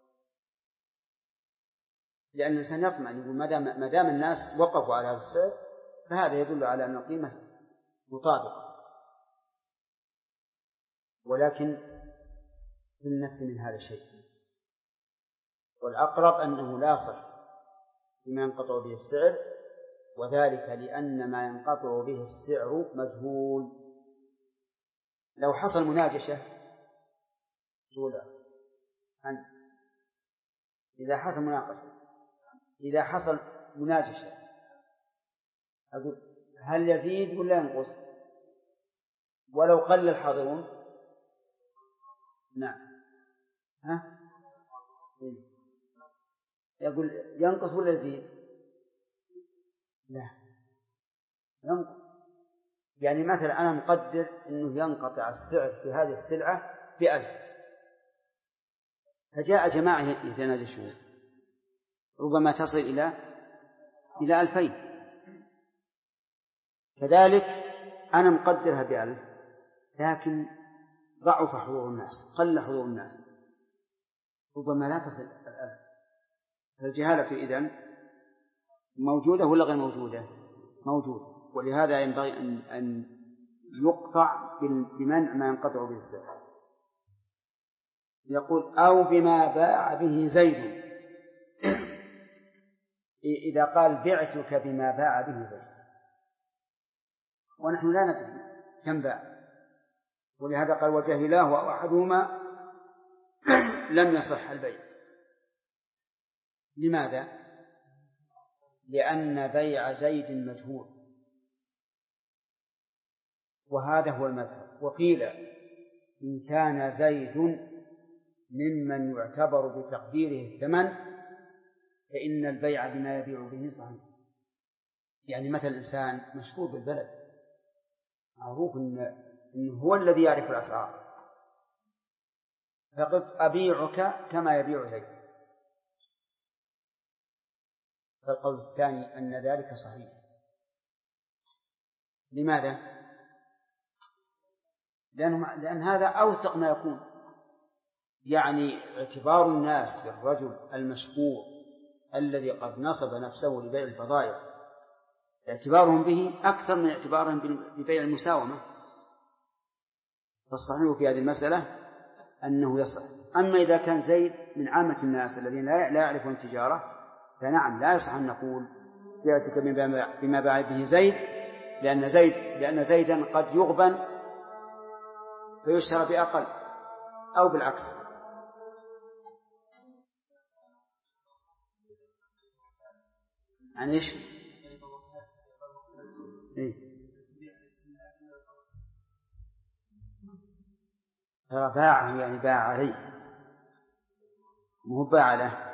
لأن الإنسان يطمئن، يقول ما دام الناس وقفوا على هذا السعر فهذا يدل على أن القيمة مطابقة. ولكن بالنفس من هذا الشيء، والأقرب أنه لا يصح بما ينقطع به السعر، وذلك لأن ما ينقطع به السعر مجهول. لو حصل مناجشة إذا حصل مناجشة أقول هل يزيد ولا ينقص؟ ولو قل الحاضرون نعم يقول ينقص ولا يزيد؟ لا ينقص. يعني مثلا أنا مقدر أنه ينقطع السعر في هذه السلعة ب1000، فجاء جماعة يتناجشون ربما تصل إلى 2000، كذلك أنا مقدرها ب1000 لكن ضعف حضور الناس، قل حضور الناس، ربما لا تصل 1000. فالجهالة إذن موجودة ولا غير موجودة؟ موجودة، ولهذا ينبغي أن يقطع بمنع ما ينقطع به السعر. يقول أو بما باع به زيد، إذا قال بعتك بما باع به زيد ونحن لا ندري كم باع، ولهذا قال وجهلاه وأحدهما لم يصح البيع. لماذا؟ لأن بيع زيد مجهول، وهذا هو المذهب. وقيل إن كان زيد ممن يعتبر بتقديره الثمن فإن البيع بما يبيع به صحيح. يعني مثل الإنسان مشهور بالبلد، معروف إنه هو الذي يعرف الأسعار، فقلت أبيعك كما يبيع زيد، فالقول الثاني أن ذلك صحيح. لماذا؟ لأن هذا أوثق ما يكون، يعني اعتبار الناس بالرجل المشهور الذي قد نصب نفسه لبيع البضائع، اعتبارهم به أكثر من اعتبارهم ببيع المساومة، فالصحيح في هذه المسألة أنه يصح. أما إذا كان زيد من عامة الناس الذين لا يعرفون التجارة فنعم لا يصح أن نقول بعتك بما باع به زيد، لأن زيدا قد يغبن فيشترى بأقل أو بالعكس. يعني إيش؟ ترى باعه يعني باع عليه، مو باع له.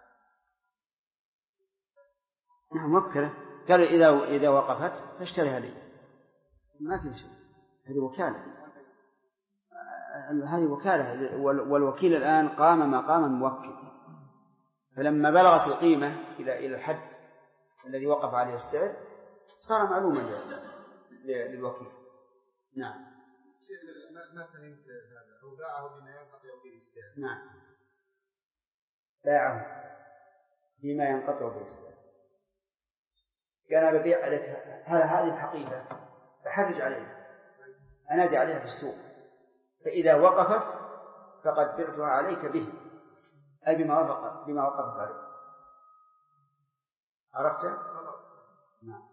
نعم وكله، قال إذا وقفت فاشتريها لي، ما في شيء، هذه وكالة، هذه وكالة، والوكيل الآن قام مقام الموكل، فلما بلغت القيمة إلى الحد الذي وقف عليه السعر صار معلوما للوكيل. نعم. ما فهمت هذا، هو باعه بما ينقطع به السعر. نعم باعه بما ينقطع به السعر، قال ببيع عليك هذه الحقيقة فحرج عليها، أنادي عليها في السوق، فإذا وقفت فقد بعتها عليك به، أي بما وقفت عليه. عرفت؟ نعم.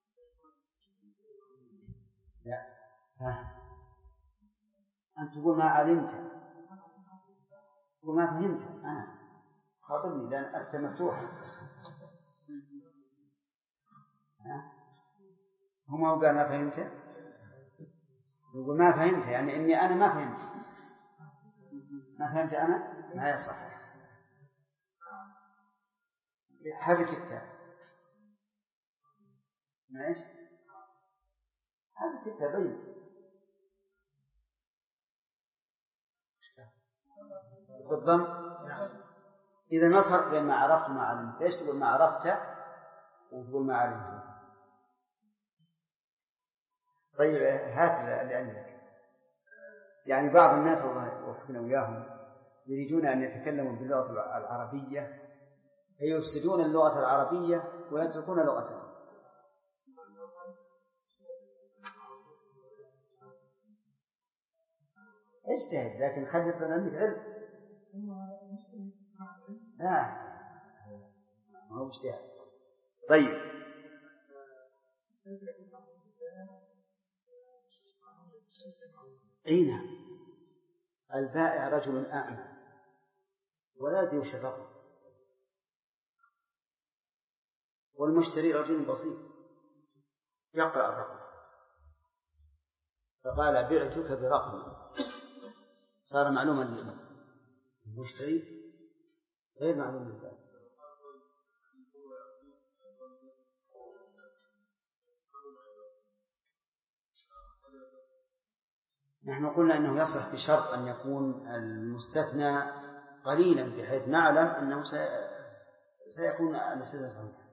لا أنت تقول ما علمت، تقول ما فهمت، أنا خاطبني لأن أنت مفتوح. هو قال ما فهمت، يقول ما فهمت يعني إني أنا ما فهمت أنا ما يصح. حرك التاء، ماشي، حرك التاء بين بالضم. إذا ما فرق بين ما عرفت وما علمت، ليش تقول ما عرفت وتقول ما علمت؟ طيب هات اللي عندك. يعني بعض الناس الله يوفقنا وياهم يريدون أن يتكلموا باللغة العربية فيفسدون اللغة العربية ويتركون لغتهم. اجتهد، لكن خلي يصير عندك علم. لا ما هو اجتهاد. طيب أين البائع رجل أعمى ولا يدري وش الرقم، والمشتري رجل بسيط يقرأ الرقم، فقال بعتك برقم، صار معلوما للمشتري غير معلوم للبائع. نحن قلنا أنه يصح بشرط أن يكون المستثنى قليلا بحيث نعلم أنه سيكون الاستثناء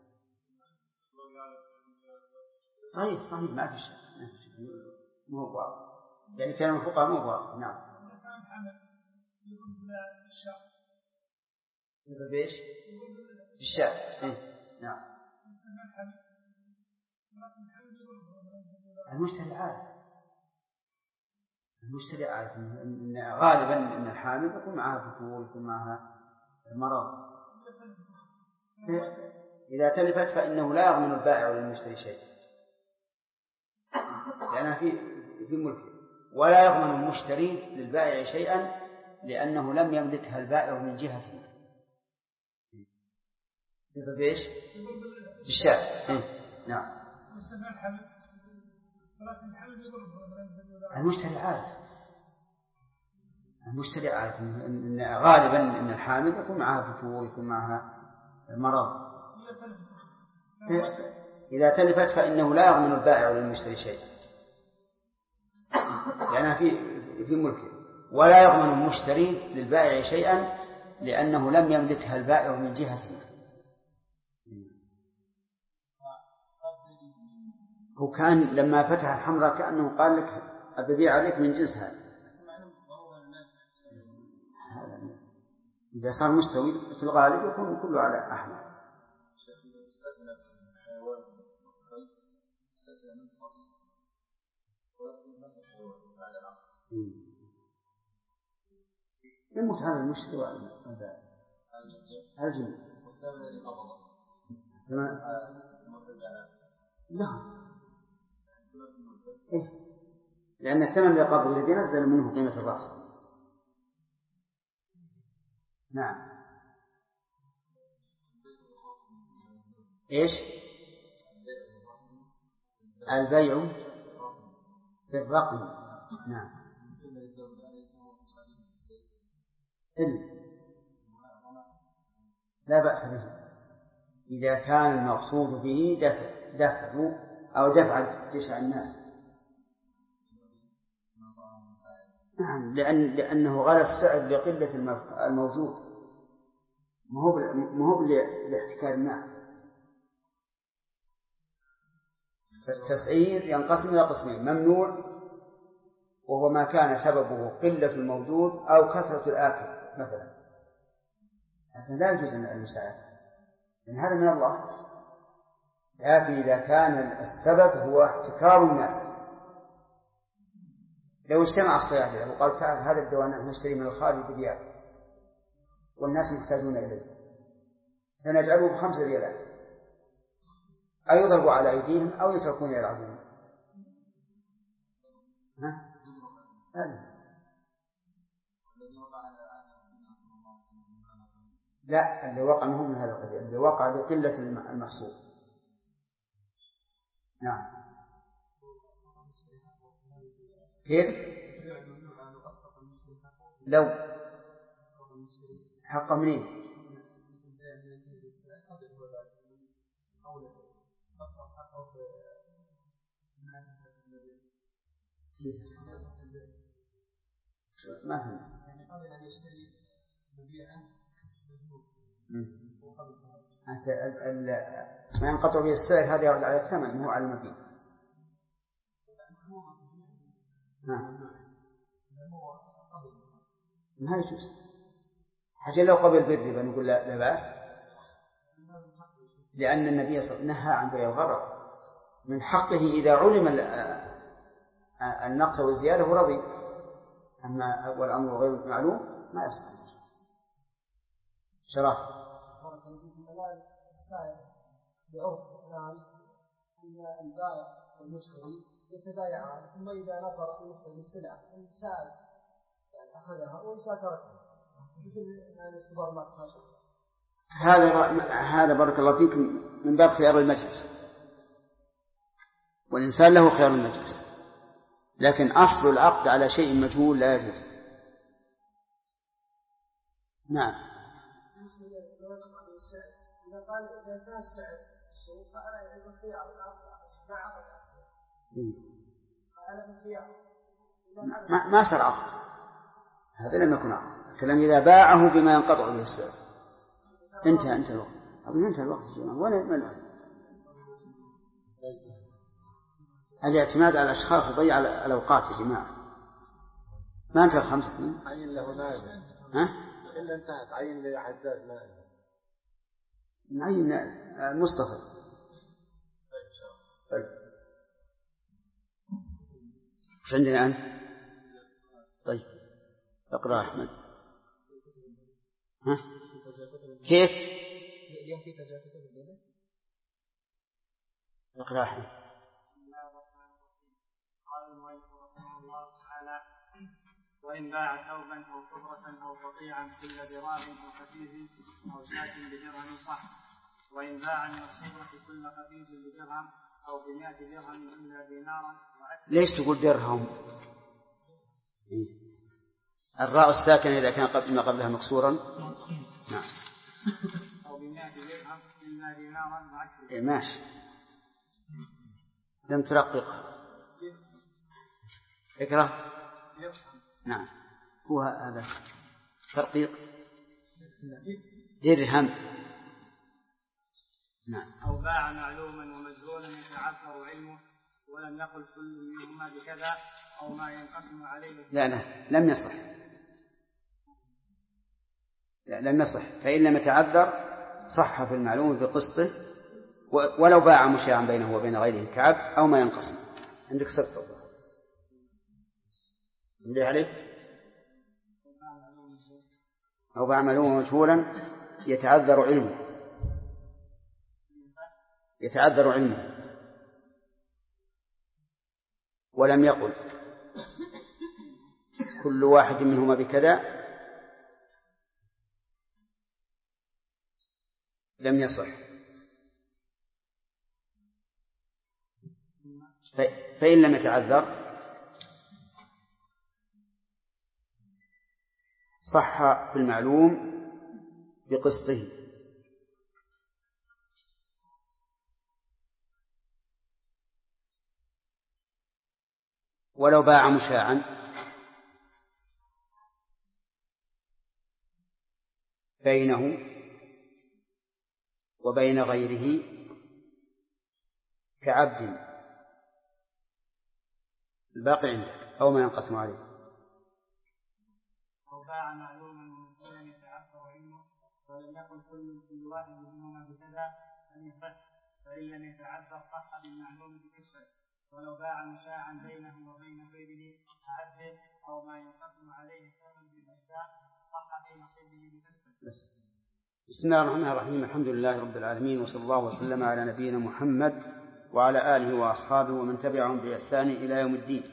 صحيح. صحيح ما في شيء مو واضح، يعني كلام الفقهاء مو واضح. نعم. مثل بإيش؟ بالشاة. نعم. المشتري عارف إن غالبا إن الحامل يكون معها فتور، يكون معها مرض. إذا تلفت فإنه لا يضمن البائع للمشتري شيء لأنها في ملكه، ولا يضمن المشتري للبائع شيئا لأنه لم يملكها البائع من جهته. مثل بإيش؟ بالشاة. نعم. المشتري عارف إن غالبا إن الحامل يكون معها فتور، يكون معها مرض. إذا تلفت فإنه لا يضمن البائع للمشتري شيء لأنها في ملكه، ولا يضمن المشتري للبائع شيئا لأنه لم يملكها البائع من جهته. وكان لما فتح الحمراء كأنه قال لك أبيع عليك من جنس هذا. إذا صار مستوي في الغالب يكون كله على أحمر. يموت هذا المشتري وهذا الجميع. لا، لأن الثمن لقبض الذي نزل منه قيمة الرأس. نعم. إيش؟ البيع بالرقم. نعم. لا بأس به إذا كان المقصود به دفع جشع الناس. نعم، لأنه غلى السعر لقلة الموجود، ما هو لاحتكار الناس. فالتسعير ينقسم إلى قسمين: ممنوع وهو ما كان سببه قلة الموجود أو كثرة الآكل مثلا، هذا لا يجوز المساعدة لأن هذا من الله. لكن إذا كان السبب هو احتكار الناس، لو اجتمع الصيادلة وقال تعال هذا الدواء نشتري من الخارج بريال والناس محتاجون إليه، سنجعله ب5 ريالات، أو يضربوا على أيديهم أو يتركون يلعبون. لا، اللي وقع منهم من هذا القبيل، اللي وقع لقلة المحصول. نعم. كيف؟ لو حق منين؟ ما فهمت. ما ينقطع به السعر هذا يعود على الثمن مو على المبيع. ما يجوز. حاجة لو قبل بالربا نقول لا بأس، لأن النبي صلى الله عليه وسلم نهى عن بيع الغرر. من حقه إذا علم النقص والزيادة ورضي. أما والأمر غير معلوم ما يصح. شرف السائل بعرف الآن أن البائع والمشتري يتبايعان، ثم إذا نظر المشتري للسلعة إن شاء يعني أخذها وإن شاء تركها، مثل يعني السوبر ماركت. هذا بارك الله فيك من باب خيار المجلس، والإنسان له خيار المجلس، لكن أصل العقد على شيء مجهول لا يجوز. نعم. إذا قال إذا كان السعر السوق فأنا يجوز الخيار ما عقد على الخيار ما صار عقد، هذا لم يكن عقد. الكلام إذا باعه بما ينقطع به السعر. انتهى الوقت. أظن انتهى الوقت. ولا الاعتماد على الأشخاص يضيع الأوقات يا جماعة. ما انتهى 5 سنين. عين له نائب. ها؟ إلا انتهت عين لحجاج نائب. نعين مصطفى. طيب. وش عندنا الآن؟ طيب. اقرأ أحمد. ها؟ كيف؟ اليوم في تجاوز الليلة. اقرأ أحمد. قال المؤلف رحمه الله تعالى: وإن باع ثوبا أو خضرة أو قطيعا كل دراهم أو خفيز أو شاة بدرهم صح. وإن باع من الخضرة كل خفيز بدرهم أو ب100 درهم إلا دينارا. ليش تقول درهم؟ الراء الساكنة إذا كان ما قبلها مكسورا. نعم. أو ب100 درهم إلا دينارا وعشر. ماشي. لم ترقق. اقرأ. نعم. هو هذا ترقيق. درهم. نعم. أو باع معلوما ومجهولا يتعثر علمه ولم يقل كل منهما بكذا أو ما ينقسم عليه. لا لم يصح. لم يصح. فإن لم يتعذر صح في المعلوم بقسطه ولو باع مشاعا بينه وبين غيره كعب أو ما ينقسم. عندك سبت اللي عليك. أو باع معلوما مجهولا يتعذر علمه ولم يقل كل واحد منهما بكذا لم يصح. فإن لم يتعذر صح في المعلوم بقسطه. ولو باع مشاعا بينه وبين غيره كعبد الباقي عنده أو ما ينقسم عليه. أو باع معلوما ومجهولا يتعثر علمه ولم يقل كل واحد منهما بكذا لم يصح. فإن لم يتعذر صح بالمعلوم بكسره. ولو باع مشاعا بينه وبين غيره كعبد أو ما ينقسم عليه ثمن بالأجزاء صح في نصيبه بكسره. بسم الله الرحمن الرحيم. الحمد لله رب العالمين، وصلى الله وسلم على نبينا محمد وعلى آله وأصحابه ومن تبعهم بإحسان إلى يوم الدين.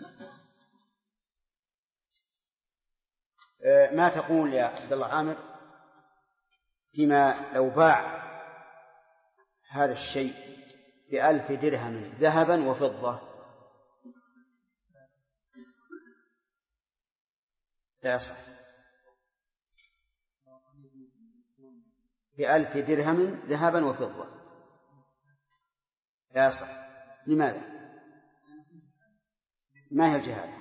ما تقول يا عبد الله عامر فيما لو باع هذا الشيء ب1000 درهم ذهبا وفضة؟ لا يصح. ب1000 درهم ذهبا وفضة لا يصح. لماذا؟ ما هي الجهالة؟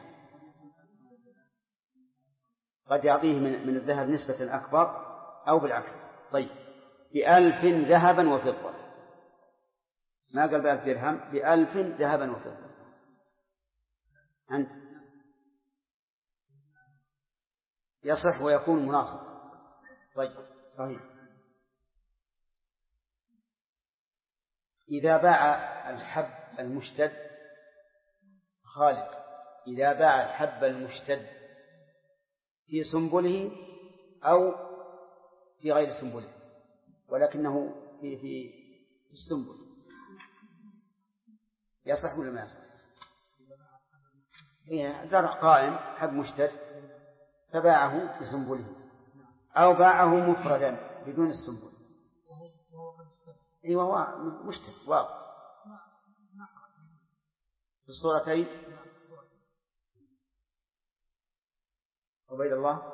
قد يعطيه من الذهب نسبة أكبر أو بالعكس. طيب ب1000 ذهبا وفضة، ما قال ب1000 درهم، ب1000 ذهبا وفضة. أنت يصح ويكون مناصب. طيب صحيح. إذا باع الحب المشتد خالد، إذا باع الحب المشتد في سنبله أو في غير سنبله، ولكنه في السنبل، يصح ولا ما يصح؟ زرع قائم حب مشتد فباعه في سنبله، أو باعه مفردا بدون السنبل. أيوة هو مشتد واضح في الصورتين. عبيد الله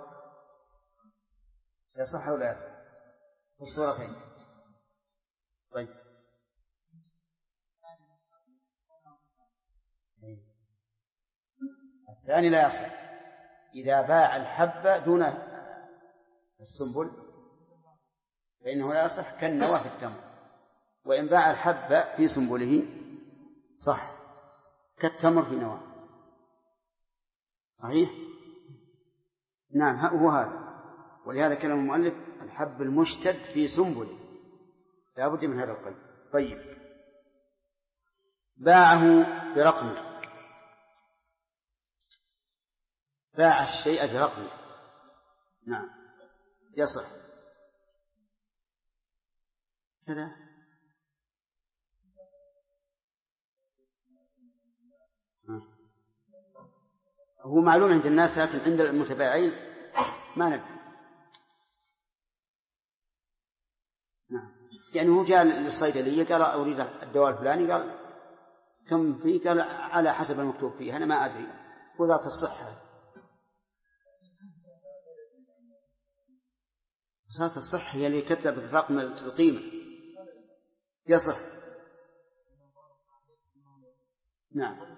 يصح ولا يصح في الصورتين؟ طيب الثاني لا يصح إذا باع الحب دون السنبل فإنه لا يصح كالنوى في التمر، وإن باع الحب في سنبله صح كالتمر في نوى. صحيح؟ نعم هو هذا، ولهذا كلام المؤلف الحب المشتد في سنبله لا بد من هذا القيد. طيب باعه برقم، باع الشيء برقم، نعم يصح كذا. هو معلوم عند الناس لكن عند المتباعين ما ندري. نعم يعني هو جاء للصيدلية قال أريد الدواء الفلاني، قال كم فيه؟ قال على حسب المكتوب فيه، أنا ما أدري وذات الصحة. ذات الصحة هي اللي كتبت رقم القيمة يصح. نعم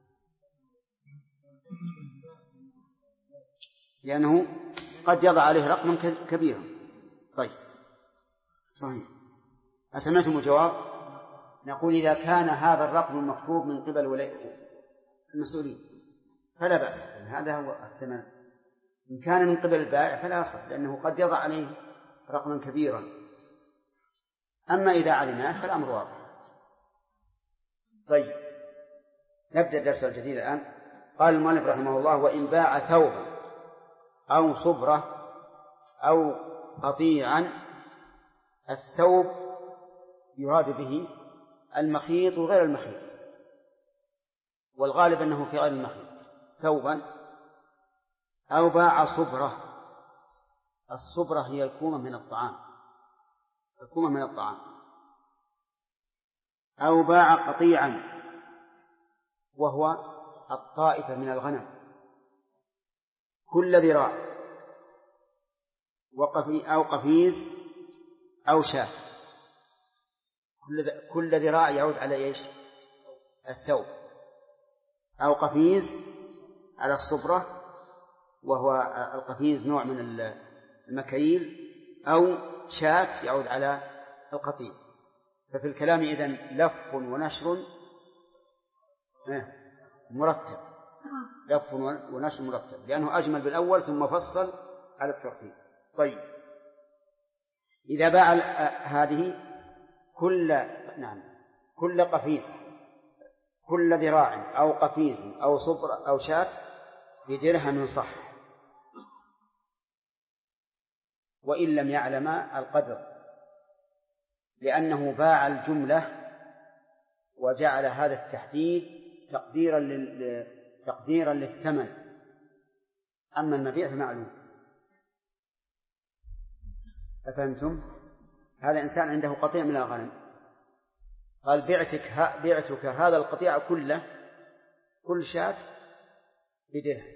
لأنه قد يضع عليه رقما كبيرا. طيب صحيح. أسمعتم الجواب؟ نقول إذا كان هذا الرقم المكتوب من قبل المسؤولين فلا بأس، هذا هو الثمن. إن كان من قبل البائع فلا يصح لأنه قد يضع عليه رقما كبيرا. أما إذا علمناه فالأمر واضح. طيب نبدأ الدرس الجديد الآن. قال المؤلف رحمه الله: وإن باع ثوبا أو صبرة أو قطيعا. الثوب يراد به المخيط وغير المخيط، والغالب أنه في غير المخيط ثوبا. أو باع صبرة، الصبرة هي الكومة من الطعام، الكومة من الطعام. أو باع قطيعا وهو الطائفة من الغنم، كل ذراع، أو قفيز أو شاة. كل ذراع يعود على إيش؟ الثوب. أو قفيز على الصبرة وهو القفيز نوع من المكاييل، أو شاة يعود على القطيع. ففي الكلام إذن لف ونشر مرتب، لف ونشر مرتب، لأنه أجمل بالأول ثم فصل على الترتيب. طيب إذا باع هذه كل قفيز، كل ذراع أو قفيز أو صبر أو شاة بدرهم صح، وإن لم يعلم القدر، لأنه باع الجملة وجعل هذا التحديد تقديرا للثمن. أما المبيع فمعلوم. أفهمتم؟ هذا إنسان عنده قطيع من الغنم، قال بعتك هذا القطيع كله، كل شاة بدرهم،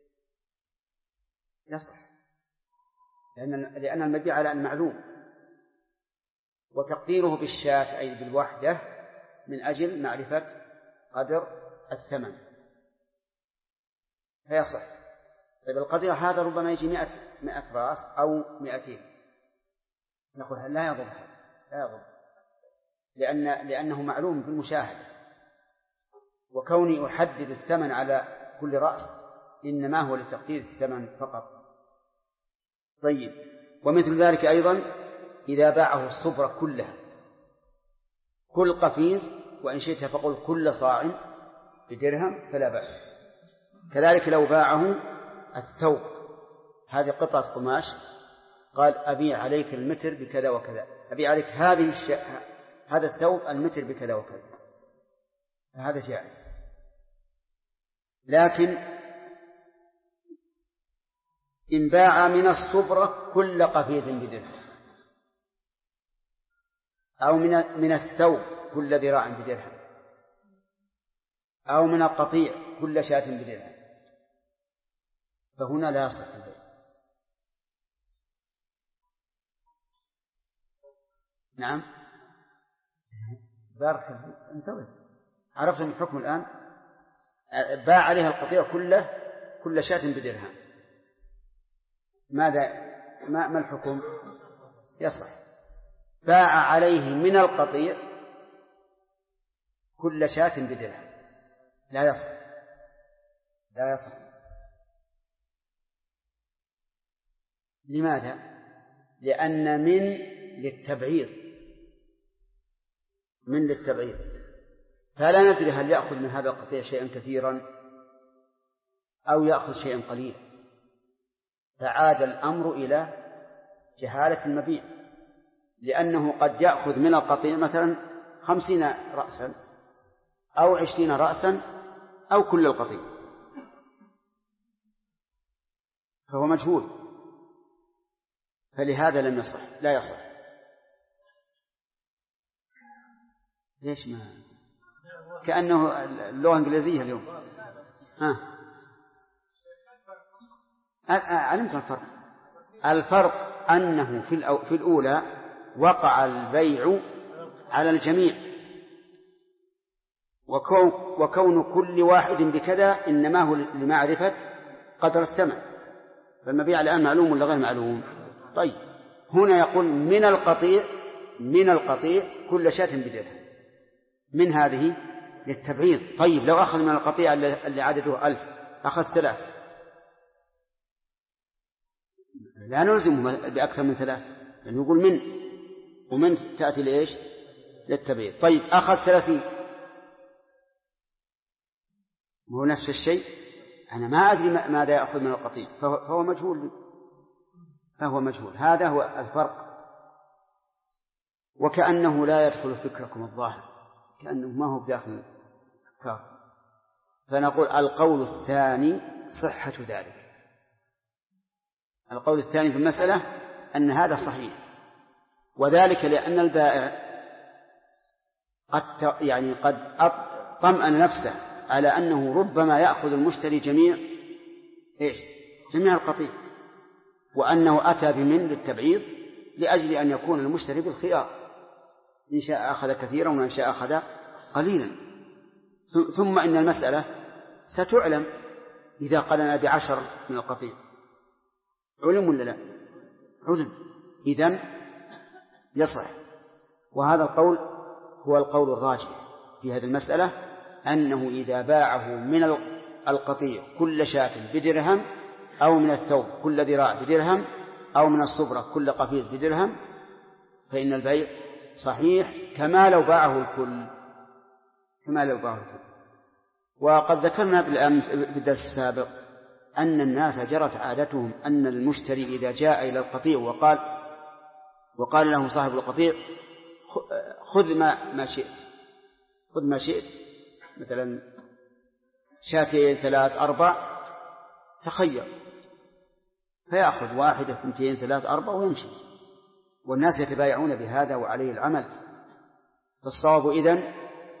يصح، لأن المبيع على المعلوم، وتقديره بالشاة أي بالوحدة من أجل معرفة قدر الثمن فيصح. طيب القطيع هذا ربما يجي 100 راس أو 200، نقول لا يضر، لا يضر، لأنه معلوم بالمشاهدة، وكوني أحدد الثمن على كل رأس إنما هو لتقدير الثمن فقط. طيب ومثل ذلك أيضا إذا باعه الصبرة كلها، كل قفيز، وإن شئت فقل كل صاع بدرهم فلا بأس. كذلك لو باعه الثوب هذه قطعة قماش، قال أبيع عليك المتر بكذا وكذا، أبيع عليك هذا الثوب المتر بكذا وكذا، فهذا جائز. لكن إن باع من الصبرة كل قفيز بدرهم، أو من الثوب كل ذراع بدرهم، أو من القطيع كل شاة بدرهم، فهنا لا يصح البيع. نعم، بارك انتظر، عرفت الحكم الآن. باع عليها القطيع كل شاة بدرهم، ما الحكم؟ يصح. باع عليه من القطيع كل شاة بدرهم، لا يصح. لماذا؟ لأن من للتبعير، فلا ندري هل يأخذ من هذا القطيع شيئا كثيرا أو يأخذ شيئا قليلا، فعاد الأمر إلى جهالة المبيع، لأنه قد يأخذ من القطيع مثلا 50 رأسا أو 20 رأسا أو كل القطيع، فهو مجهول، فلهذا لا يصح. ليش ما كأنه اللغة الإنجليزية اليوم؟ علمت الفرق أنه في الأولى وقع البيع على الجميع، وكون كل واحد بكذا إنما هو لمعرفة قدر الثمن، فالمبيع الآن معلوم ولا غير معلوم؟ طيب، هنا يقول من القطيع كل شاة بدرهم، من هذه للتبعيض. طيب، لو أخذ من القطيع اللي عدده 1000 أخذ 3، لا نلزمه بأكثر من 3، لأنه يقول ومن تأتي لإيش؟ للتبعيض. طيب، أخذ 30، وهو نفس الشيء، أنا ما أدري ماذا يأخذ من القطيع، فهو مجهول. هذا هو الفرق. وكأنه لا يدخل فكركم الظاهر، كأنه ما هو بداخل الأفكار. فنقول القول الثاني صحة ذلك. القول الثاني في المسألة أن هذا صحيح، وذلك لأن البائع قد طمأن نفسه على أنه ربما يأخذ المشتري جميع القطيع، وأنه أتى بمن للتبعيض لأجل أن يكون المشتري بالخيار، إن شاء أخذ كثيرا وإن شاء أخذ قليلا. ثم إن المسألة ستعلم إذا قلنا ب10 من القطيع، علم ولا لا؟ علم، إذن يصح. وهذا القول هو القول الراجح في هذه المسألة، أنه إذا باعه من القطيع كل شاة بدرهم، أو من الثوب كل ذراع بدرهم، أو من الصبرة كل قفيز بدرهم، فإن البيع صحيح كما لو باعه الكل. وقد ذكرنا في الدرس السابق أن الناس جرت عادتهم أن المشتري إذا جاء إلى القطيع وقال له صاحب القطيع خذ ما شئت، مثلا 2 3 4، تخير، فيأخذ 1 2 3 4 ويمشي، والناس يتبايعون بهذا وعليه العمل. فالصواب إذن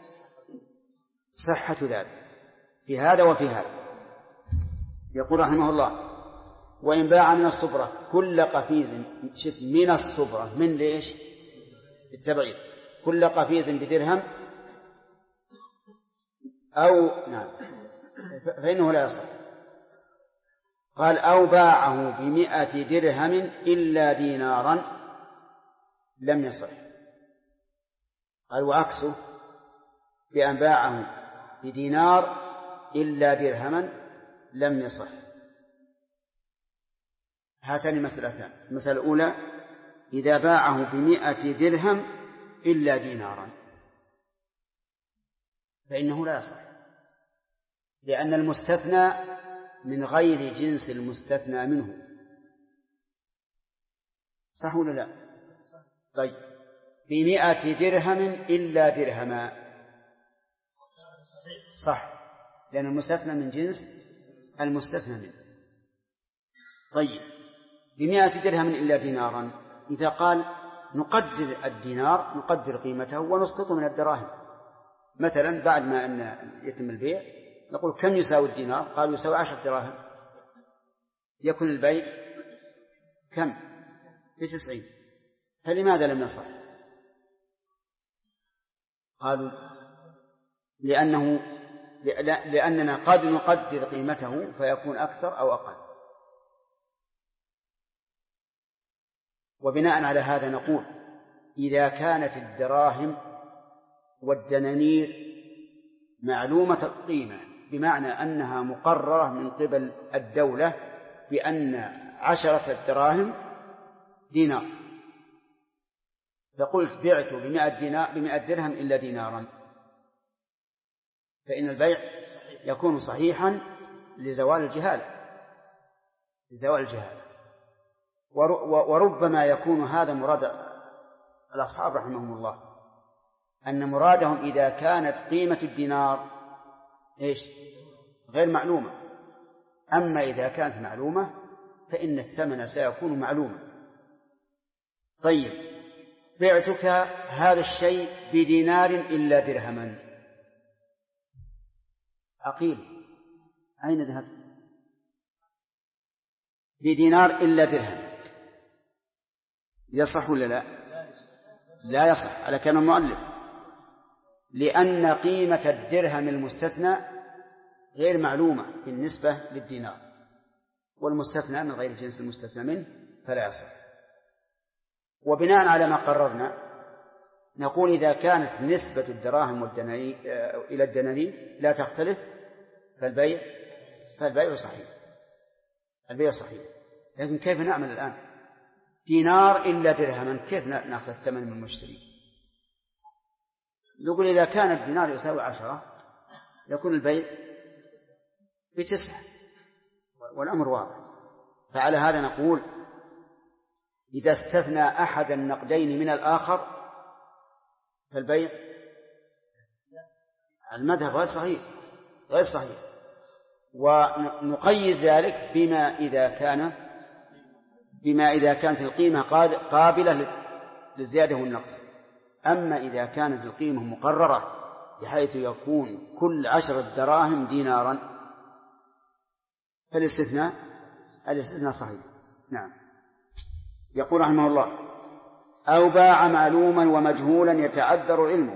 صحة ذلك في هذا وفي هذا. يقول رحمه الله: وإن باع من الصبرة كل قفيز، من الصبرة من ليش؟ التبعيض، كل قفيز بدرهم أو فإنه لا يصح. قال: أو باعه ب100 درهم إلا دينارا لم يصح. قال: وعكسه بأن باعه بدينار إلا درهما لم يصح. هاتان مسألتان. المسألة الأولى: إذا باعه ب100 درهم إلا دينارا، فإنه لا يصح، لأن المستثنى من غير جنس المستثنى منه، صح ولا لا؟ طيب 100 درهم إلا درهما، صح، لأن المستثنى من جنس المستثنى منه. طيب 100 درهم إلا دينارا، إذا قال نقدر الدينار، نقدر قيمته ونسقطه من الدراهم، مثلا بعد ما أن يتم البيع نقول كم يساوي الدينار؟ قال يساوي 10 دراهم، يكون البيع كم؟ ب90. فلماذا لم يصح؟ قالوا لأننا قد نقدر قيمته فيكون أكثر أو أقل. وبناء على هذا نقول إذا كانت الدراهم والدنانير معلومة القيمة، بمعنى أنها مقررة من قبل الدولة بأن 10 دراهم دينار، فقلت بعت ب100 درهم إلا دينارا، فإن البيع يكون صحيحا لزوال الجهالة. وربما يكون هذا مراد الأصحاب رحمهم الله، أن مرادهم إذا كانت قيمة الدينار غير معلومة، أما إذا كانت معلومة فإن الثمن سيكون معلوما. طيب بعتك هذا الشيء بدينار إلا درهما، أقيل أين ذهبت؟ بدينار إلا درهم، يصح ولا لا؟ لا يصح على كلام المؤلف، لأن قيمة الدرهم المستثنى غير معلومة بالنسبة للدينار، والمستثنى من غير جنس المستثنى منه فلا يصح. وبناء على ما قررنا نقول إذا كانت نسبة الدراهم إلى الدنانير لا تختلف فالبيع صحيح، البيع صحيح. لكن كيف نعمل الآن؟ دينار إلا درهما، كيف نأخذ الثمن من المشتري؟ نقول إذا كان الدينار يساوي 10 يكون البيع ب9، والأمر واضح. فعلى هذا نقول إذا استثنى أحد النقدين من الآخر فالبيع المذهب غير صحيح، ونقيد ذلك بما إذا كانت القيمة قابلة للزيادة والنقص. أما إذا كانت القيمة مقررة بحيث يكون كل 10 دراهم دينارا فالاستثناء صحيح. نعم. يقول رحمه الله: أو باع معلوما ومجهولا يتعذر علمه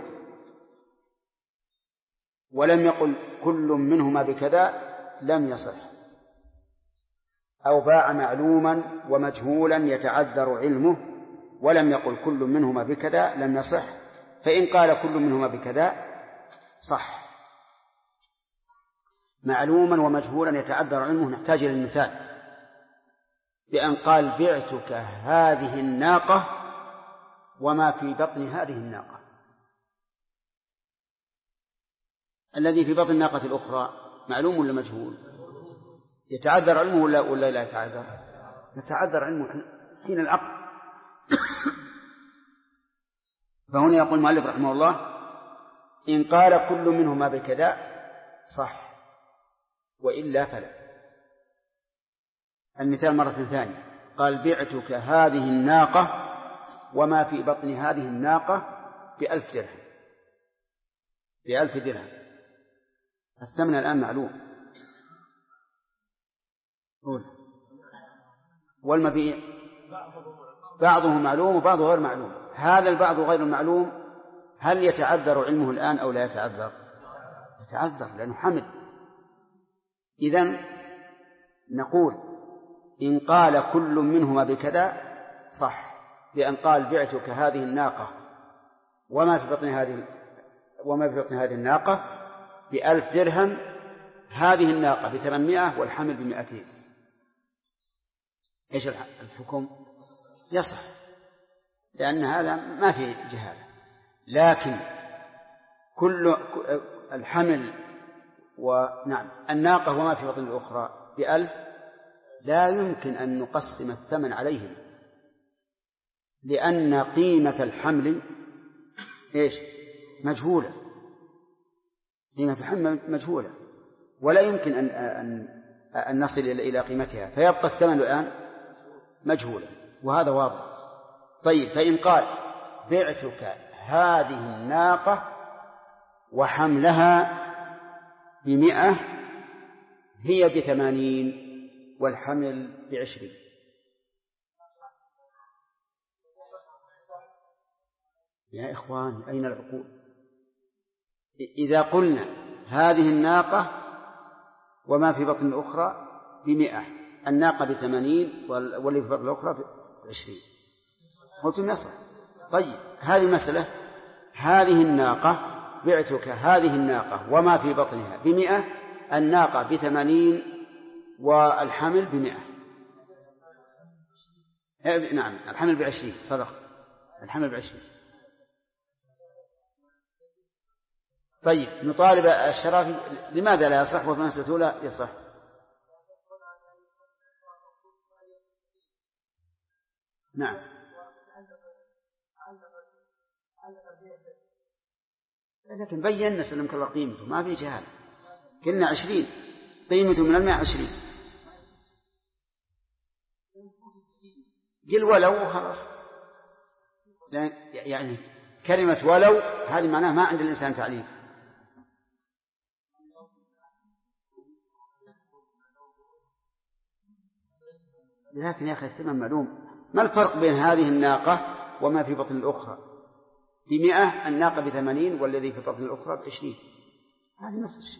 ولم يقل كل منهما بكذا لم يصح. أو باع معلوما ومجهولا يتعذر علمه ولم يقل كل منهما بكذا لم يصح، فإن قال كل منهما بكذا صح. معلوما ومجهولا يتعذر علمه نحتاج إلى المثال، بأن قال بعتك هذه الناقة وما في بطن هذه الناقة. الذي في بطن الناقة الأخرى معلوم ولا مجهول؟ يتعذر علمه ولا لا يتعذر؟ يتعذر علمه حين العقد. فهنا يقول المؤلف رحمه الله: إن قال كل منهما بكذا صح، وإلا فلا. المثال مرة ثانية: قال بعتك هذه الناقة وما في بطن هذه الناقة ب1000 درهم، ب1000 درهم. الثمن الآن معلوم، والمبيع بعضه معلوم وبعضه غير معلوم. هذا البعض غير المعلوم هل يتعذر علمه الآن أو لا يتعذر؟ يتعذر لأنه حمل. إذن نقول إن قال كل منهما بكذا صح، لأن قال بعتك هذه الناقة وما في بطن هذه الناقة ب1000 درهم، هذه الناقة ب800 والحمل ب200. إيش الحكم؟ يصح، لأن هذا ما في جهالة. لكن كل الحمل الناقة وما في بطن الأخرى ب1000 لا يمكن أن نقسم الثمن عليهم، لأن قيمة الحمل إيش؟ مجهولة. قيمة الحمل مجهولة ولا يمكن أن نصل إلى قيمتها، فيبقى الثمن الآن مجهولا، وهذا واضح. طيب، فإن قال بعتك هذه الناقة وحملها 100 هي 80 والحمل 20، يا إخوان أين العقول؟ إذا قلنا هذه الناقة وما في بطن الأخرى 100، الناقة 80 واللي في بطن الأخرى 20، قلتم يصح. طيب، هذه المسألة، هذه الناقة بعتك هذه الناقة وما في بطنها 100، الناقة 80 والحمل 100. نعم، الحمل 20، صدق، الحمل 20. طيب، نطالب الشرافي لماذا لا يصح وفي مسألته لا يصح؟ نعم، لكن بينا سلمك الله قيمته، ما في جهال، قلنا 20 قيمته من 120، قل ولو خلاص. يعني كلمة ولو هذه معناها ما عند الإنسان تعليم. لكن يا أخي الثمن معلوم. ما الفرق بين هذه الناقة وما في بطن الأخرى؟ 100 الناقة 80 والذي في بطن الأخرى 20، هذه نفس الشيء.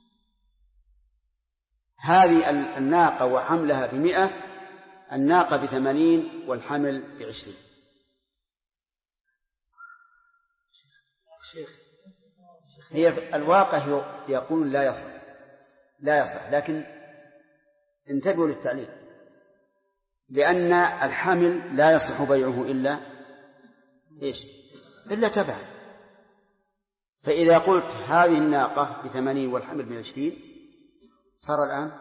هذه الناقة وحملها 100، الناقة 80 والحمل 20. هي الواقع يقول لا يصح، لكن انتبهوا للتعليل، لأن الحمل لا يصح بيعه إلا تبعا. فإذا قلت هذه الناقة 80 والحمل 20 صار الآن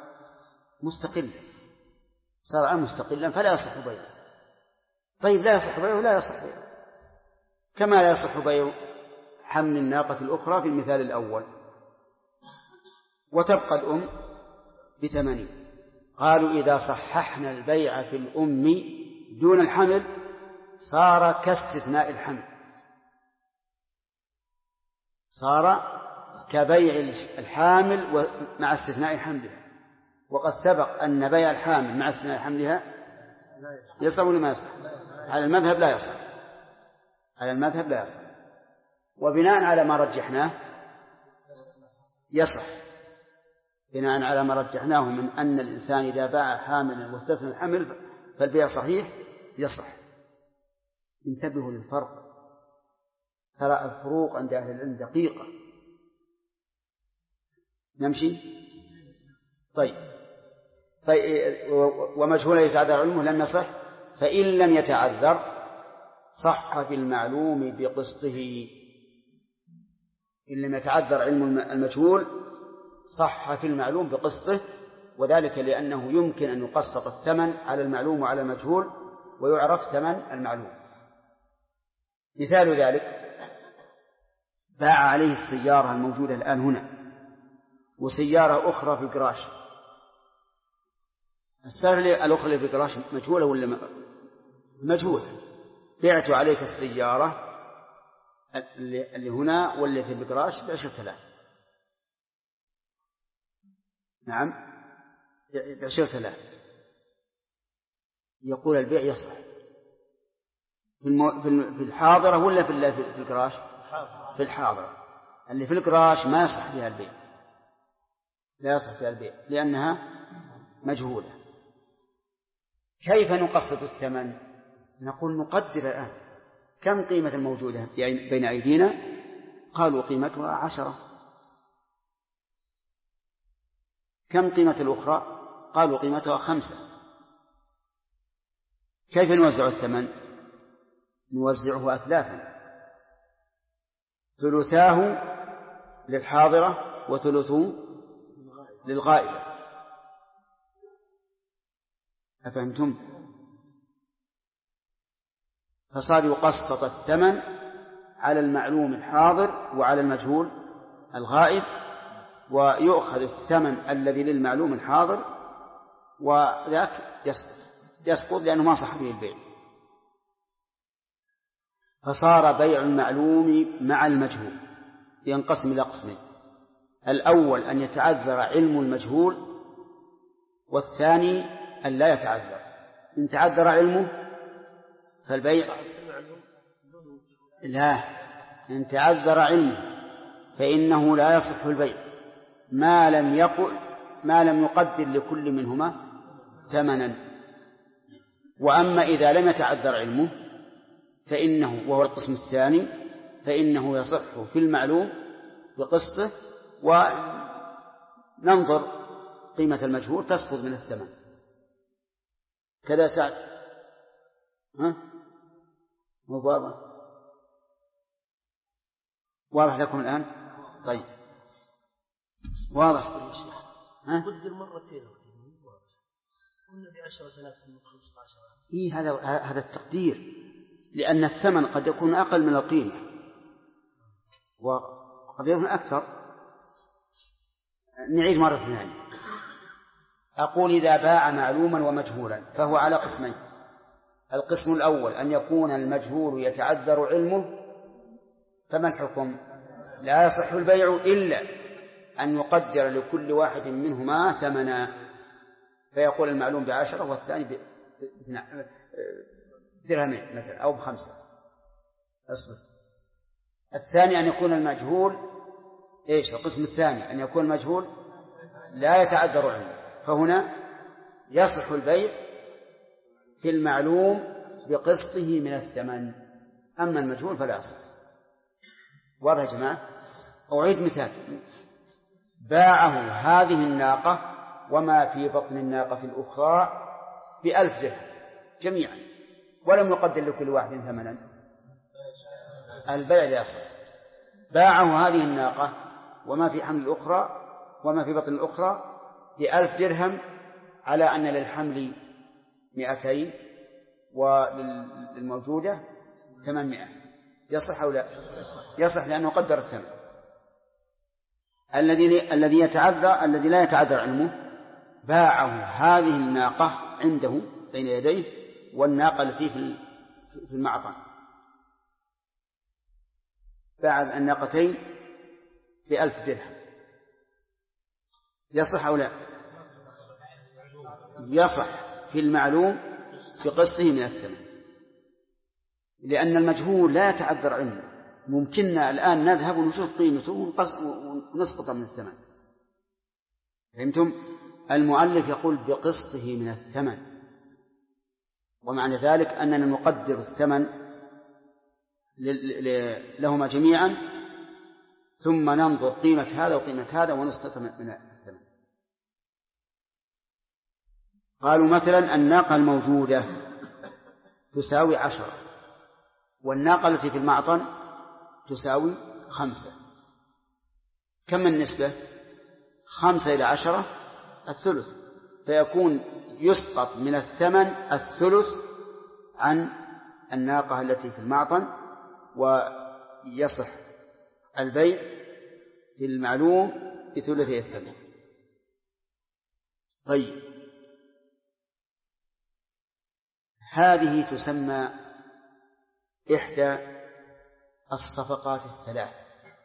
مستقلا فلا يصح بيعه. طيب، لا يصح بيعه، لا يصح بيعه كما لا يصح بيع حمل الناقة الأخرى في المثال الأول، وتبقى الأم 80. قالوا إذا صححنا البيع في الأم دون الحمل صار كاستثناء الحمل، صار كبيع الحامل مع استثناء حملها. وقد سبق أن بيع الحامل مع استثناء حملها يصح ولا ما يصح؟ على المذهب لا يصح، وبناء على ما رجحناه يصح. بناء على ما رجحناه من أن الإنسان إذا باع حاملا واستثنى الحمل فالبيع صحيح يصح. انتبهوا للفرق، ترى الفروق عند أهل العلم دقيقة. نمشي. طيب، ومجهول يتعذر علمه لم يصح، فإن لم يتعذر صح في المعلوم بقسطه. إن لم يتعذر علم المجهول صح في المعلوم بقسطه، وذلك لأنه يمكن أن يقسط الثمن على المعلوم وعلى المجهول ويعرف ثمن المعلوم. مثال ذلك باع عليه السيارة الموجودة الآن هنا وسيارة أخرى في الجراج. السيارة الأخرى في الجراج مجهولة ولا مجهولة؟ بعت عليك السيارة اللي هنا واللي في الجراج ب10,000. نعم، ب10,000. يقول البيع يصح في الحاضرة ولا في الجراج؟ في الحاضرة. اللي في الجراج ما يصح فيها البيع، لا يصح فيها البيع لأنها مجهولة. كيف نقسط الثمن؟ نقول نقدر الآن كم قيمة الموجودة بين أيدينا؟ قالوا قيمتها 10. كم قيمة الأخرى؟ قالوا قيمتها 5. كيف نوزع الثمن؟ نوزعه أثلاثا، ثلثاه للحاضرة وثلثه للغائبة. أفهمتم؟ فصار يقسط الثمن على المعلوم الحاضر وعلى المجهول الغائب، ويؤخذ الثمن الذي للمعلوم الحاضر وذاك يسقط لأنه ما صح به البيع. فصار بيع المعلوم مع المجهول ينقسم إلى قسمين: الأول أن يتعذر علم المجهول، والثاني أن لا يتعذر. إن تعذر علمه فالبيع لا، إن تعذر علمه فإنه لا يصح البيع ما لم يقدر لكل منهما ثمنا. وأما إذا لم يتعذر علمه فإنه، وهو القسم الثاني، فإنه يصح في المعلوم بقسطه، وننظر قيمة المجهول تسقط من الثمن. كذا سعد واضح لكم الآن؟ طيب واضح. قدر مرتين قلنا ب10,000 من 15,000. هذا التقدير، لأن الثمن قد يكون أقل من القيمة وقد يكون أكثر. نعيد مرة ثانية. أقول إذا باع معلوما ومجهولا فهو على قسمين: القسم الأول أن يكون المجهول يتعذر علمه، فما الحكم؟ لا يصح البيع إلا أن يقدر لكل واحد منهما ثمنا، فيقول المعلوم ب10 والثاني بدرهمين مثلا أو ب5. الثاني أن يكون المجهول القسم الثاني أن يكون المجهول لا يتعذر علمه، فهنا يصح البيع في المعلوم بقسطه من الثمن، أما المجهول فلا يصح. واضح يا جماعة؟ أعيد مثال: باعه هذه الناقة وما في بطن الناقة الأخرى ب1,000 درهم جميعا، ولم يقدر لكل واحد ثمنا، البيع لا يصح. باعه هذه الناقة وما في حمل الأخرى وما في بطن الأخرى ب1,000 درهم، على أن للحمل 200 وللموجودة 800. يصح أو لا؟ يصح، لأنه قدر الثمن. الذي لا يتعذر علمه باعه هذه الناقة عنده بين يديه والناقة التي في المعطن، باع الناقتين ب1,000 درهم. يصح أو لا؟ يصح في المعلوم بقسطه من الثمن، لأن المجهول لا يتعذر علمه. ممكننا الآن نذهب ونشوف قيمته ونسقط من الثمن. فهمتم؟ المؤلف يقول بقسطه من الثمن، ومعنى ذلك أننا نقدر الثمن لهما جميعا، ثم ننظر قيمة هذا وقيمة هذا ونسقط من الثمن. قالوا مثلا الناقة الموجودة تساوي 10، والناقة التي في المعطن تساوي 5. كم النسبة؟ 5 إلى 10 الثلث، فيكون يسقط من الثمن الثلث عن الناقة التي في المعطن، ويصح البيع في المعلوم بثلثي الثمن. طيب، هذه تسمى إحدى الصفقات الثلاث،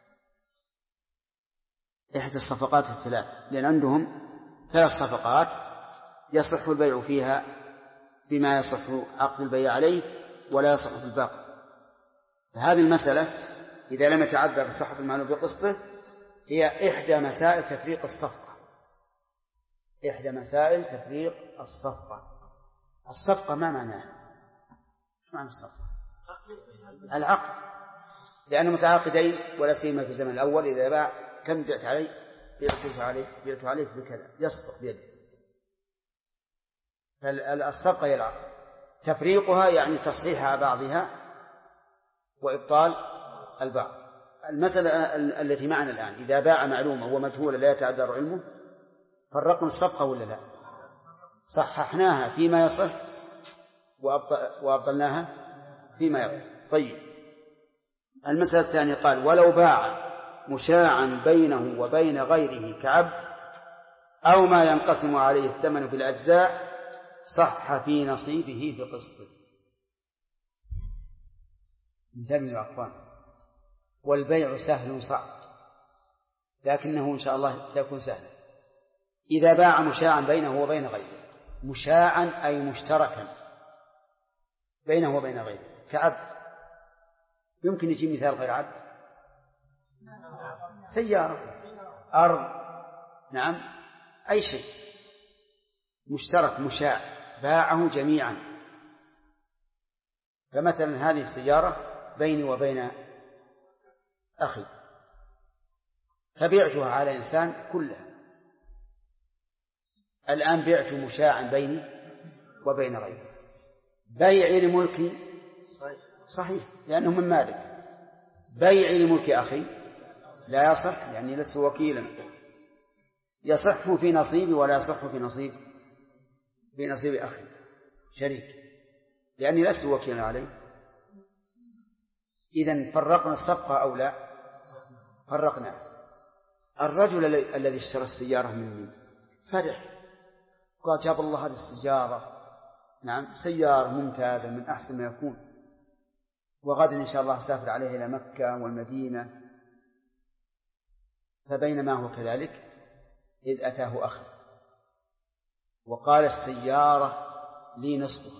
إحدى الصفقات الثلاث، لأن عندهم 3 صفقات يصح البيع فيها بما يصح عقد البيع عليه ولا يصح في الباقي. فهذه المسألة إذا لم يتعذر صحة المعلوم بقسطه هي إحدى مسائل تفريق الصفقة. إحدى مسائل تفريق الصفقة. الصفقة ما معناها؟ ما معنى الصفقة؟ العقد، لأنه متعاقدين، ولا سيما في الزمن الأول إذا باع كم بعت عليه؟ بعت عليه بكذا، يسقط بيده. فالصفقة هي العقد، تفريقها يعني تصحيح بعضها وإبطال البعض. المسألة التي معنا الآن إذا باع معلومة ومجهولة لا يتعذر علمه، فرقنا الصفقة ولا لا؟ صححناها فيما يصح وأبطلناها فيما يقف. طيب المسألة الثانية قال ولو باع مشاعا بينه وبين غيره كعبد أو ما ينقسم عليه الثمن بالأجزاء صح في نصيبه بقسط. انتبهوا يا أخوان، والبيع سهل صعب، لكنه إن شاء الله سيكون سهلا. إذا باع مشاعا بينه وبين غيره، مشاعا أي مشتركا بينه وبين غيره كعبد. يمكن يجي مثال غير عبد، سيارة، أرض، نعم، أي شيء مشترك مشاع باعه جميعا. فمثلا هذه السيارة بيني وبين أخي، فبيعتها على إنسان كلها. الآن بعت مشاعا بيني وبين غيره. بيعي لملكي صحيح لأنه من مالك، بيعي لملك أخي لا يصح يعني لست وكيلا، يصح في نصيبي ولا يصح في نصيب أخي شريك، لأني لست وكيلا عليه. إذن فرقنا الصفقة أو لا؟ فرقنا. الرجل الذي اشترى السيارة مني فرح، قال جاب الله هذه السيارة، نعم سيارة ممتازة من أحسن ما يكون، وغدا إن شاء الله سافر عليه إلى مكة والمدينة. فبينما هو كذلك إذ أتاه أخي وقال السيارة لي نصفها،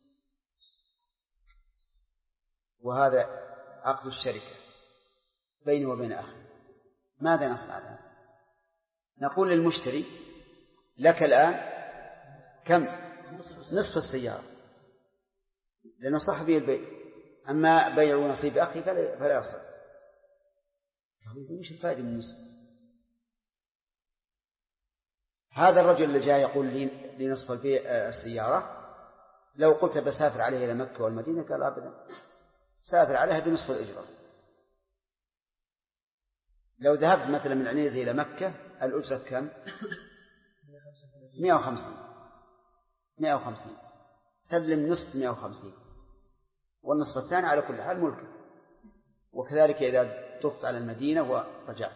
وهذا عقد الشركة بيني وبين أخي. ماذا نصنع؟ نقول للمشتري لك الآن كم؟ نصف السيارة، لأنه صح به البيع. أما بيع نصيب أخي فلا يصح. مش الفائدة من النصف؟ هذا الرجل اللي جاء يقول لي نصف السيارة، لو قلت بسافر عليه إلى مكة والمدينة قال أبدا، سافر عليها بنصف الأجرة. لو ذهبت مثلا من عنيزة إلى مكة الأجرة كم؟ 150 سلم نصف 150 والنصف الثاني على كل حال ملكك. وكذلك إذا طفت على المدينة ورجعت.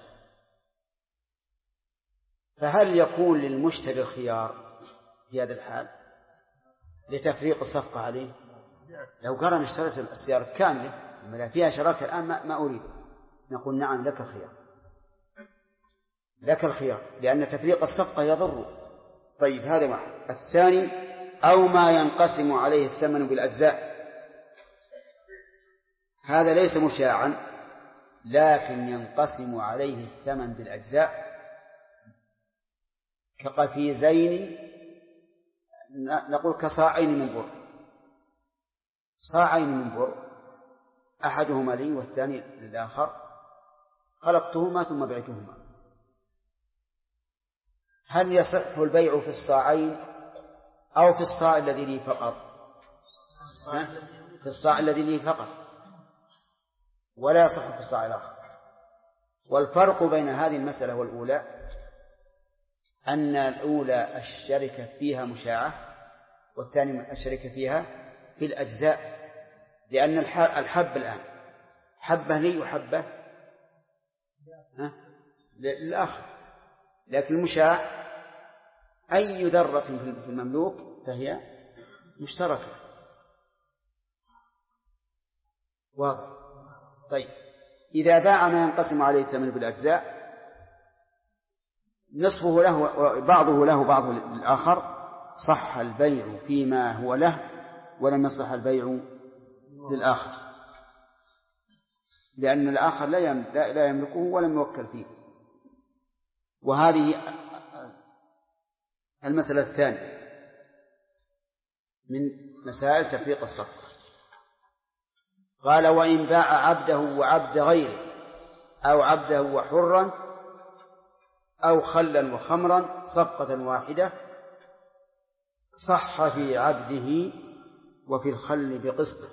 فهل يكون للمشتري الخيار في هذا الحال لتفريق الصفقة عليه؟ لو قال أنا اشتريت السيارة كاملة أما فيها شراكة الآن ما أريد، نقول نعم لك الخيار لأن تفريق الصفقة يضر. طيب هذا واحد. الثاني أو ما ينقسم عليه الثمن بالأجزاء، هذا ليس مشاعا لكن ينقسم عليه الثمن بالأجزاء كقفيزين، نقول كصاعين من بر، صاعين من بر أحدهما لي والثاني للآخر، خلقتهما ثم بعتهما. هل يصح البيع في الصاعين أو في الصاع الذي لي فقط؟ في الصاع الذي لي فقط، ولا يصح في الصاع الآخر. والفرق بين هذه المسألة والأولى أن الأولى الشركة فيها مشاعة والثاني الشركة فيها في الأجزاء، لأن الحب الآن حبة لي وحبة للآخر، لكن المشاع أي ذرة في المملوك فهي مشتركة. واضح؟ طيب إذا باع ما ينقسم عليه الثمن بالأجزاء نصفه له بعضه له بعض للآخر، صح البيع فيما هو له ولم يصح البيع للآخر، لأن الآخر لا يملكه ولم يوكل فيه. وهذه المسألة الثانية من مسائل تفريق الصفقة. قال وإن باع عبده وعبد غيره أو عبده وحرا أو خلا وخمرا صفقة واحدة صح في عبده وفي الخل بقسط.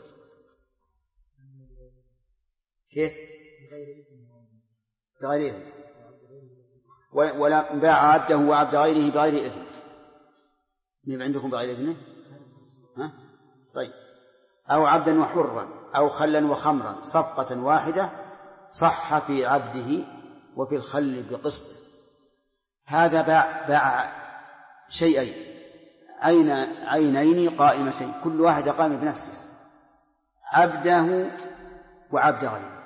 كيف؟ بغير إذن. ولا باع عبده وعبد غيره بغير إذن. مين عندكم بغير إذنه؟ ها؟ طيب أو عبدا وحرا أو خلا وخمرا صفقة واحدة صح في عبده وفي الخل بقسط. هذا باع شيئين عينين قائمتين، كل واحدة قائمة بنفسه، عبده وعبد غيره.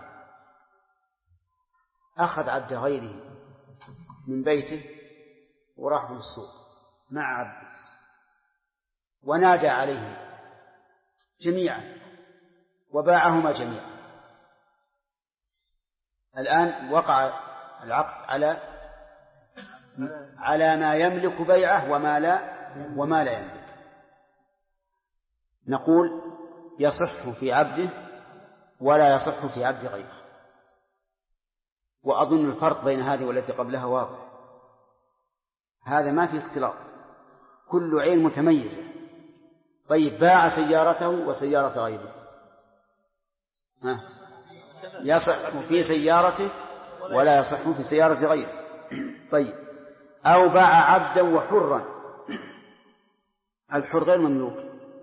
أخذ عبد غيره من بيته وراح من السوق مع عبده ونادى عليه جميعا وباعهما جميعا. الآن وقع العقد على ما يملك بيعه وما لا يملك. نقول يصح في عبده ولا يصح في عبد غيره. وأظن الفرق بين هذه والتي قبلها واضح. هذا ما في اختلاط، كل عين متميزة. طيب باع سيارته وسيارة غيره، يصح في سيارته ولا يصح في سيارة غيره. طيب أو باع عبدا وحرا، الحر غير مملوك،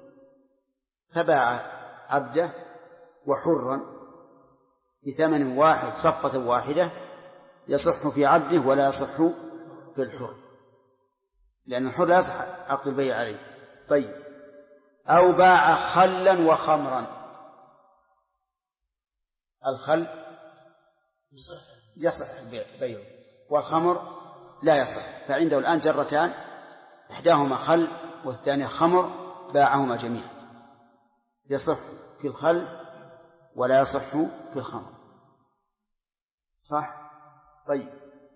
فباع عبده وحرا بثمن واحد صفقة واحدة، يصح في عبده ولا يصح في الحر، لأن الحر لا يصح عقد البيع عليه. طيب أو باع خلا وخمرا، الخل يصح بيعه والخمر لا يصح، فعنده الآن جرتان، إحداهما خل والثانية خمر، باعهما جميعا، يصح في الخل ولا يصح في الخمر. صح؟ طيب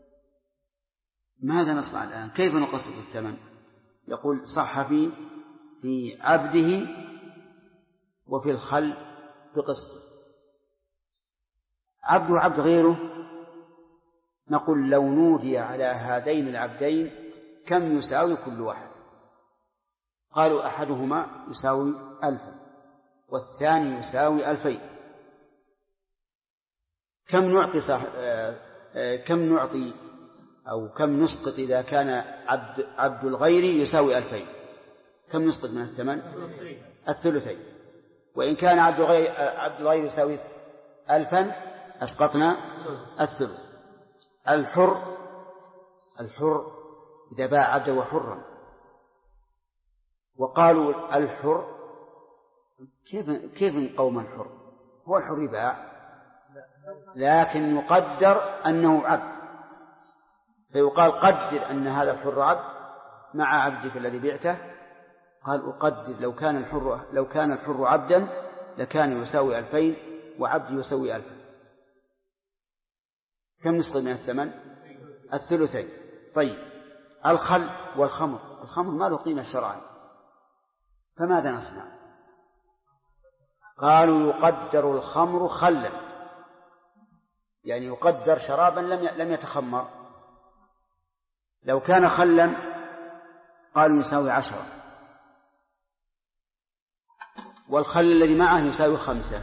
ماذا نصنع الآن؟ كيف نقسط الثمن؟ يقول صح في عبده وفي الخل بقسط. عبده وعبد غيره، نقول لو نودي على هذين العبدين كم يساوي كل واحد؟ قالوا أحدهما يساوي 1000 والثاني يساوي 2000. كم نعطي أو كم نسقط إذا كان عبد الغير يساوي 2000؟ كم نسقط من الثمن؟ الثلثين. وإن كان عبد الغير يساوي 1000 أسقطنا الثلث. الحر إذا باع عبدا وحرا، وقالوا الحر كيف نقوم الحر؟ هو الحر يباع لكن يقدر أنه عبد، فيقال قدر أن هذا الحر عبد مع عبدك الذي بعته. قال أقدر لو كان الحر عبدا لكان يساوي 2000 وعبدي يساوي 1000. كم نسقط من الثمن؟ الثلثين. طيب الخل والخمر، الخمر ما له قيمة شرعا، فماذا نصنع؟ قالوا يقدر الخمر خلا، يعني يقدر شرابا لم يتخمر. لو كان خلا قالوا يساوي 10، والخل الذي معه يساوي 5.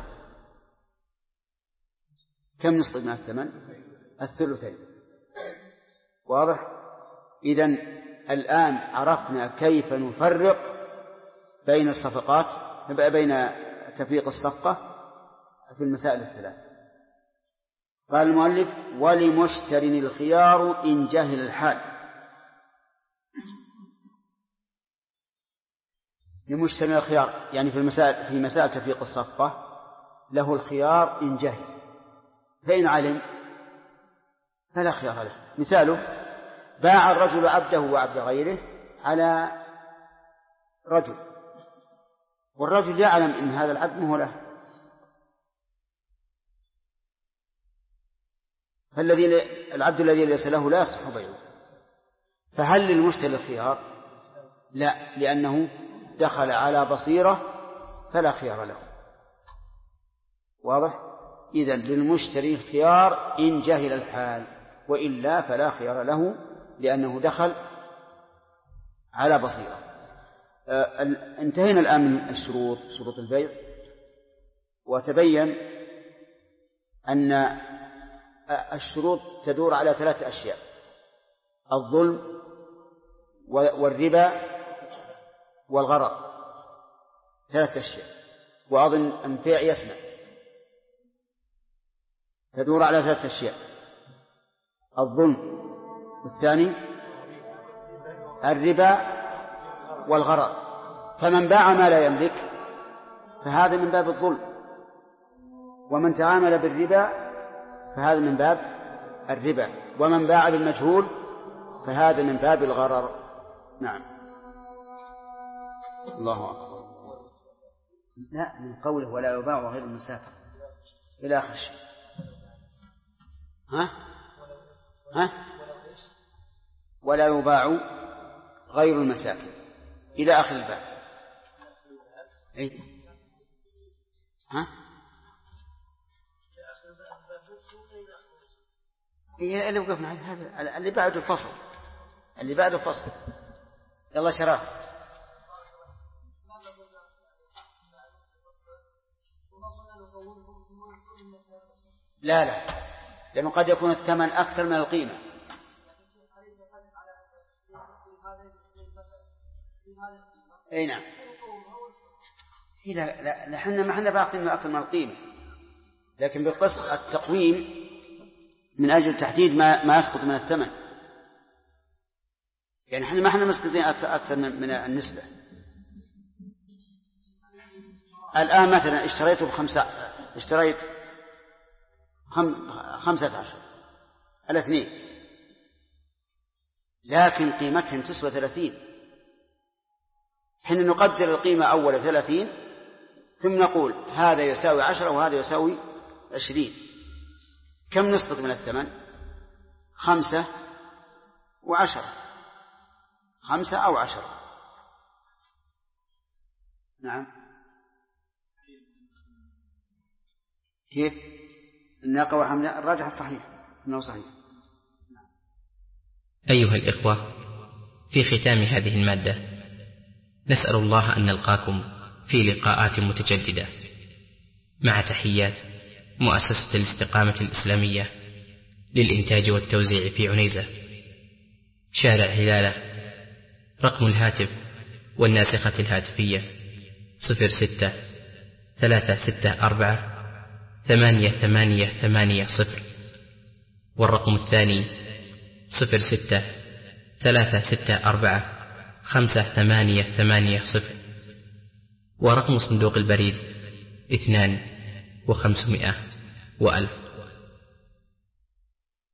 كم نسقط من الثمن؟ الثلثين. واضح؟ إذن الآن عرفنا كيف نفرق بين الصفقات، بين تفريق الصفقة في المسائل الثلاث. قال المؤلف ولمشتر الخيار إن جهل الحال. لمشتر الخيار يعني في مسائل تفريق الصفقة له الخيار إن جهل، فإن علم فلا خيار له. مثاله باع الرجل عبده وعبد غيره على رجل، والرجل يعلم إن هذا العبد مه له، العبد الذي ليس له لا يصح بيعه، فهل للمشتري الخيار؟ لا، لأنه دخل على بصيرة فلا خيار له. واضح؟ إذن للمشتري الخيار إن جهل الحال، وإلا فلا خيار له لأنه دخل على بصيرة. انتهينا الآن من شروط البيع، وتبين أن الشروط تدور على 3 أشياء: الظلم والربا والغرر. 3 أشياء: وأظن أنفيع يسمع. تدور على 3 أشياء: الظلم، والثاني الربا، والغرر. فمن باع ما لا يملك فهذا من باب الظلم، ومن تعامل بالربا فهذا من باب الربا، ومن باع بالمجهول فهذا من باب الغرر. نعم. الله أكبر. لا، من قوله ولا يباع غير المسافر إلى آخر شيء. ولا يباع غير المساكن إلى آخر الباب. أي اللي وقفنا هذا اللي بعد الفصل، يلا شراف. لا، لأنه قد يكون الثمن أكثر من القيمة. أي نعم. لا حنا ما حنا باخذين منه أكثر من القيمة، لكن بالقسط التقويم من أجل تحديد ما يسقط من الثمن. يعني حنا ما حنا مسقطين أكثر من النسبة. الآن مثلا اشتريت 15 الاثنين، لكن قيمتهم تسوى 30. حين نقدر القيمة أول 30 ثم نقول هذا يساوي 10 وهذا يساوي 20، كم نسقط من الثمن؟ 5 و10، 5 أو 10. نعم. كيف؟ الناقة وحملها الراجح الصحيح أنه صحيح. أيها الإخوة، في ختام هذه المادة نسأل الله أن نلقاكم في لقاءات متجددة، مع تحيات مؤسسة الاستقامة الإسلامية للإنتاج والتوزيع في عنيزة، شارع هلالة. رقم الهاتف والناسخة الهاتفية 06-364-8880، والرقم الثاني 06-364-5880، ورقم صندوق البريد 2 و500 و1000.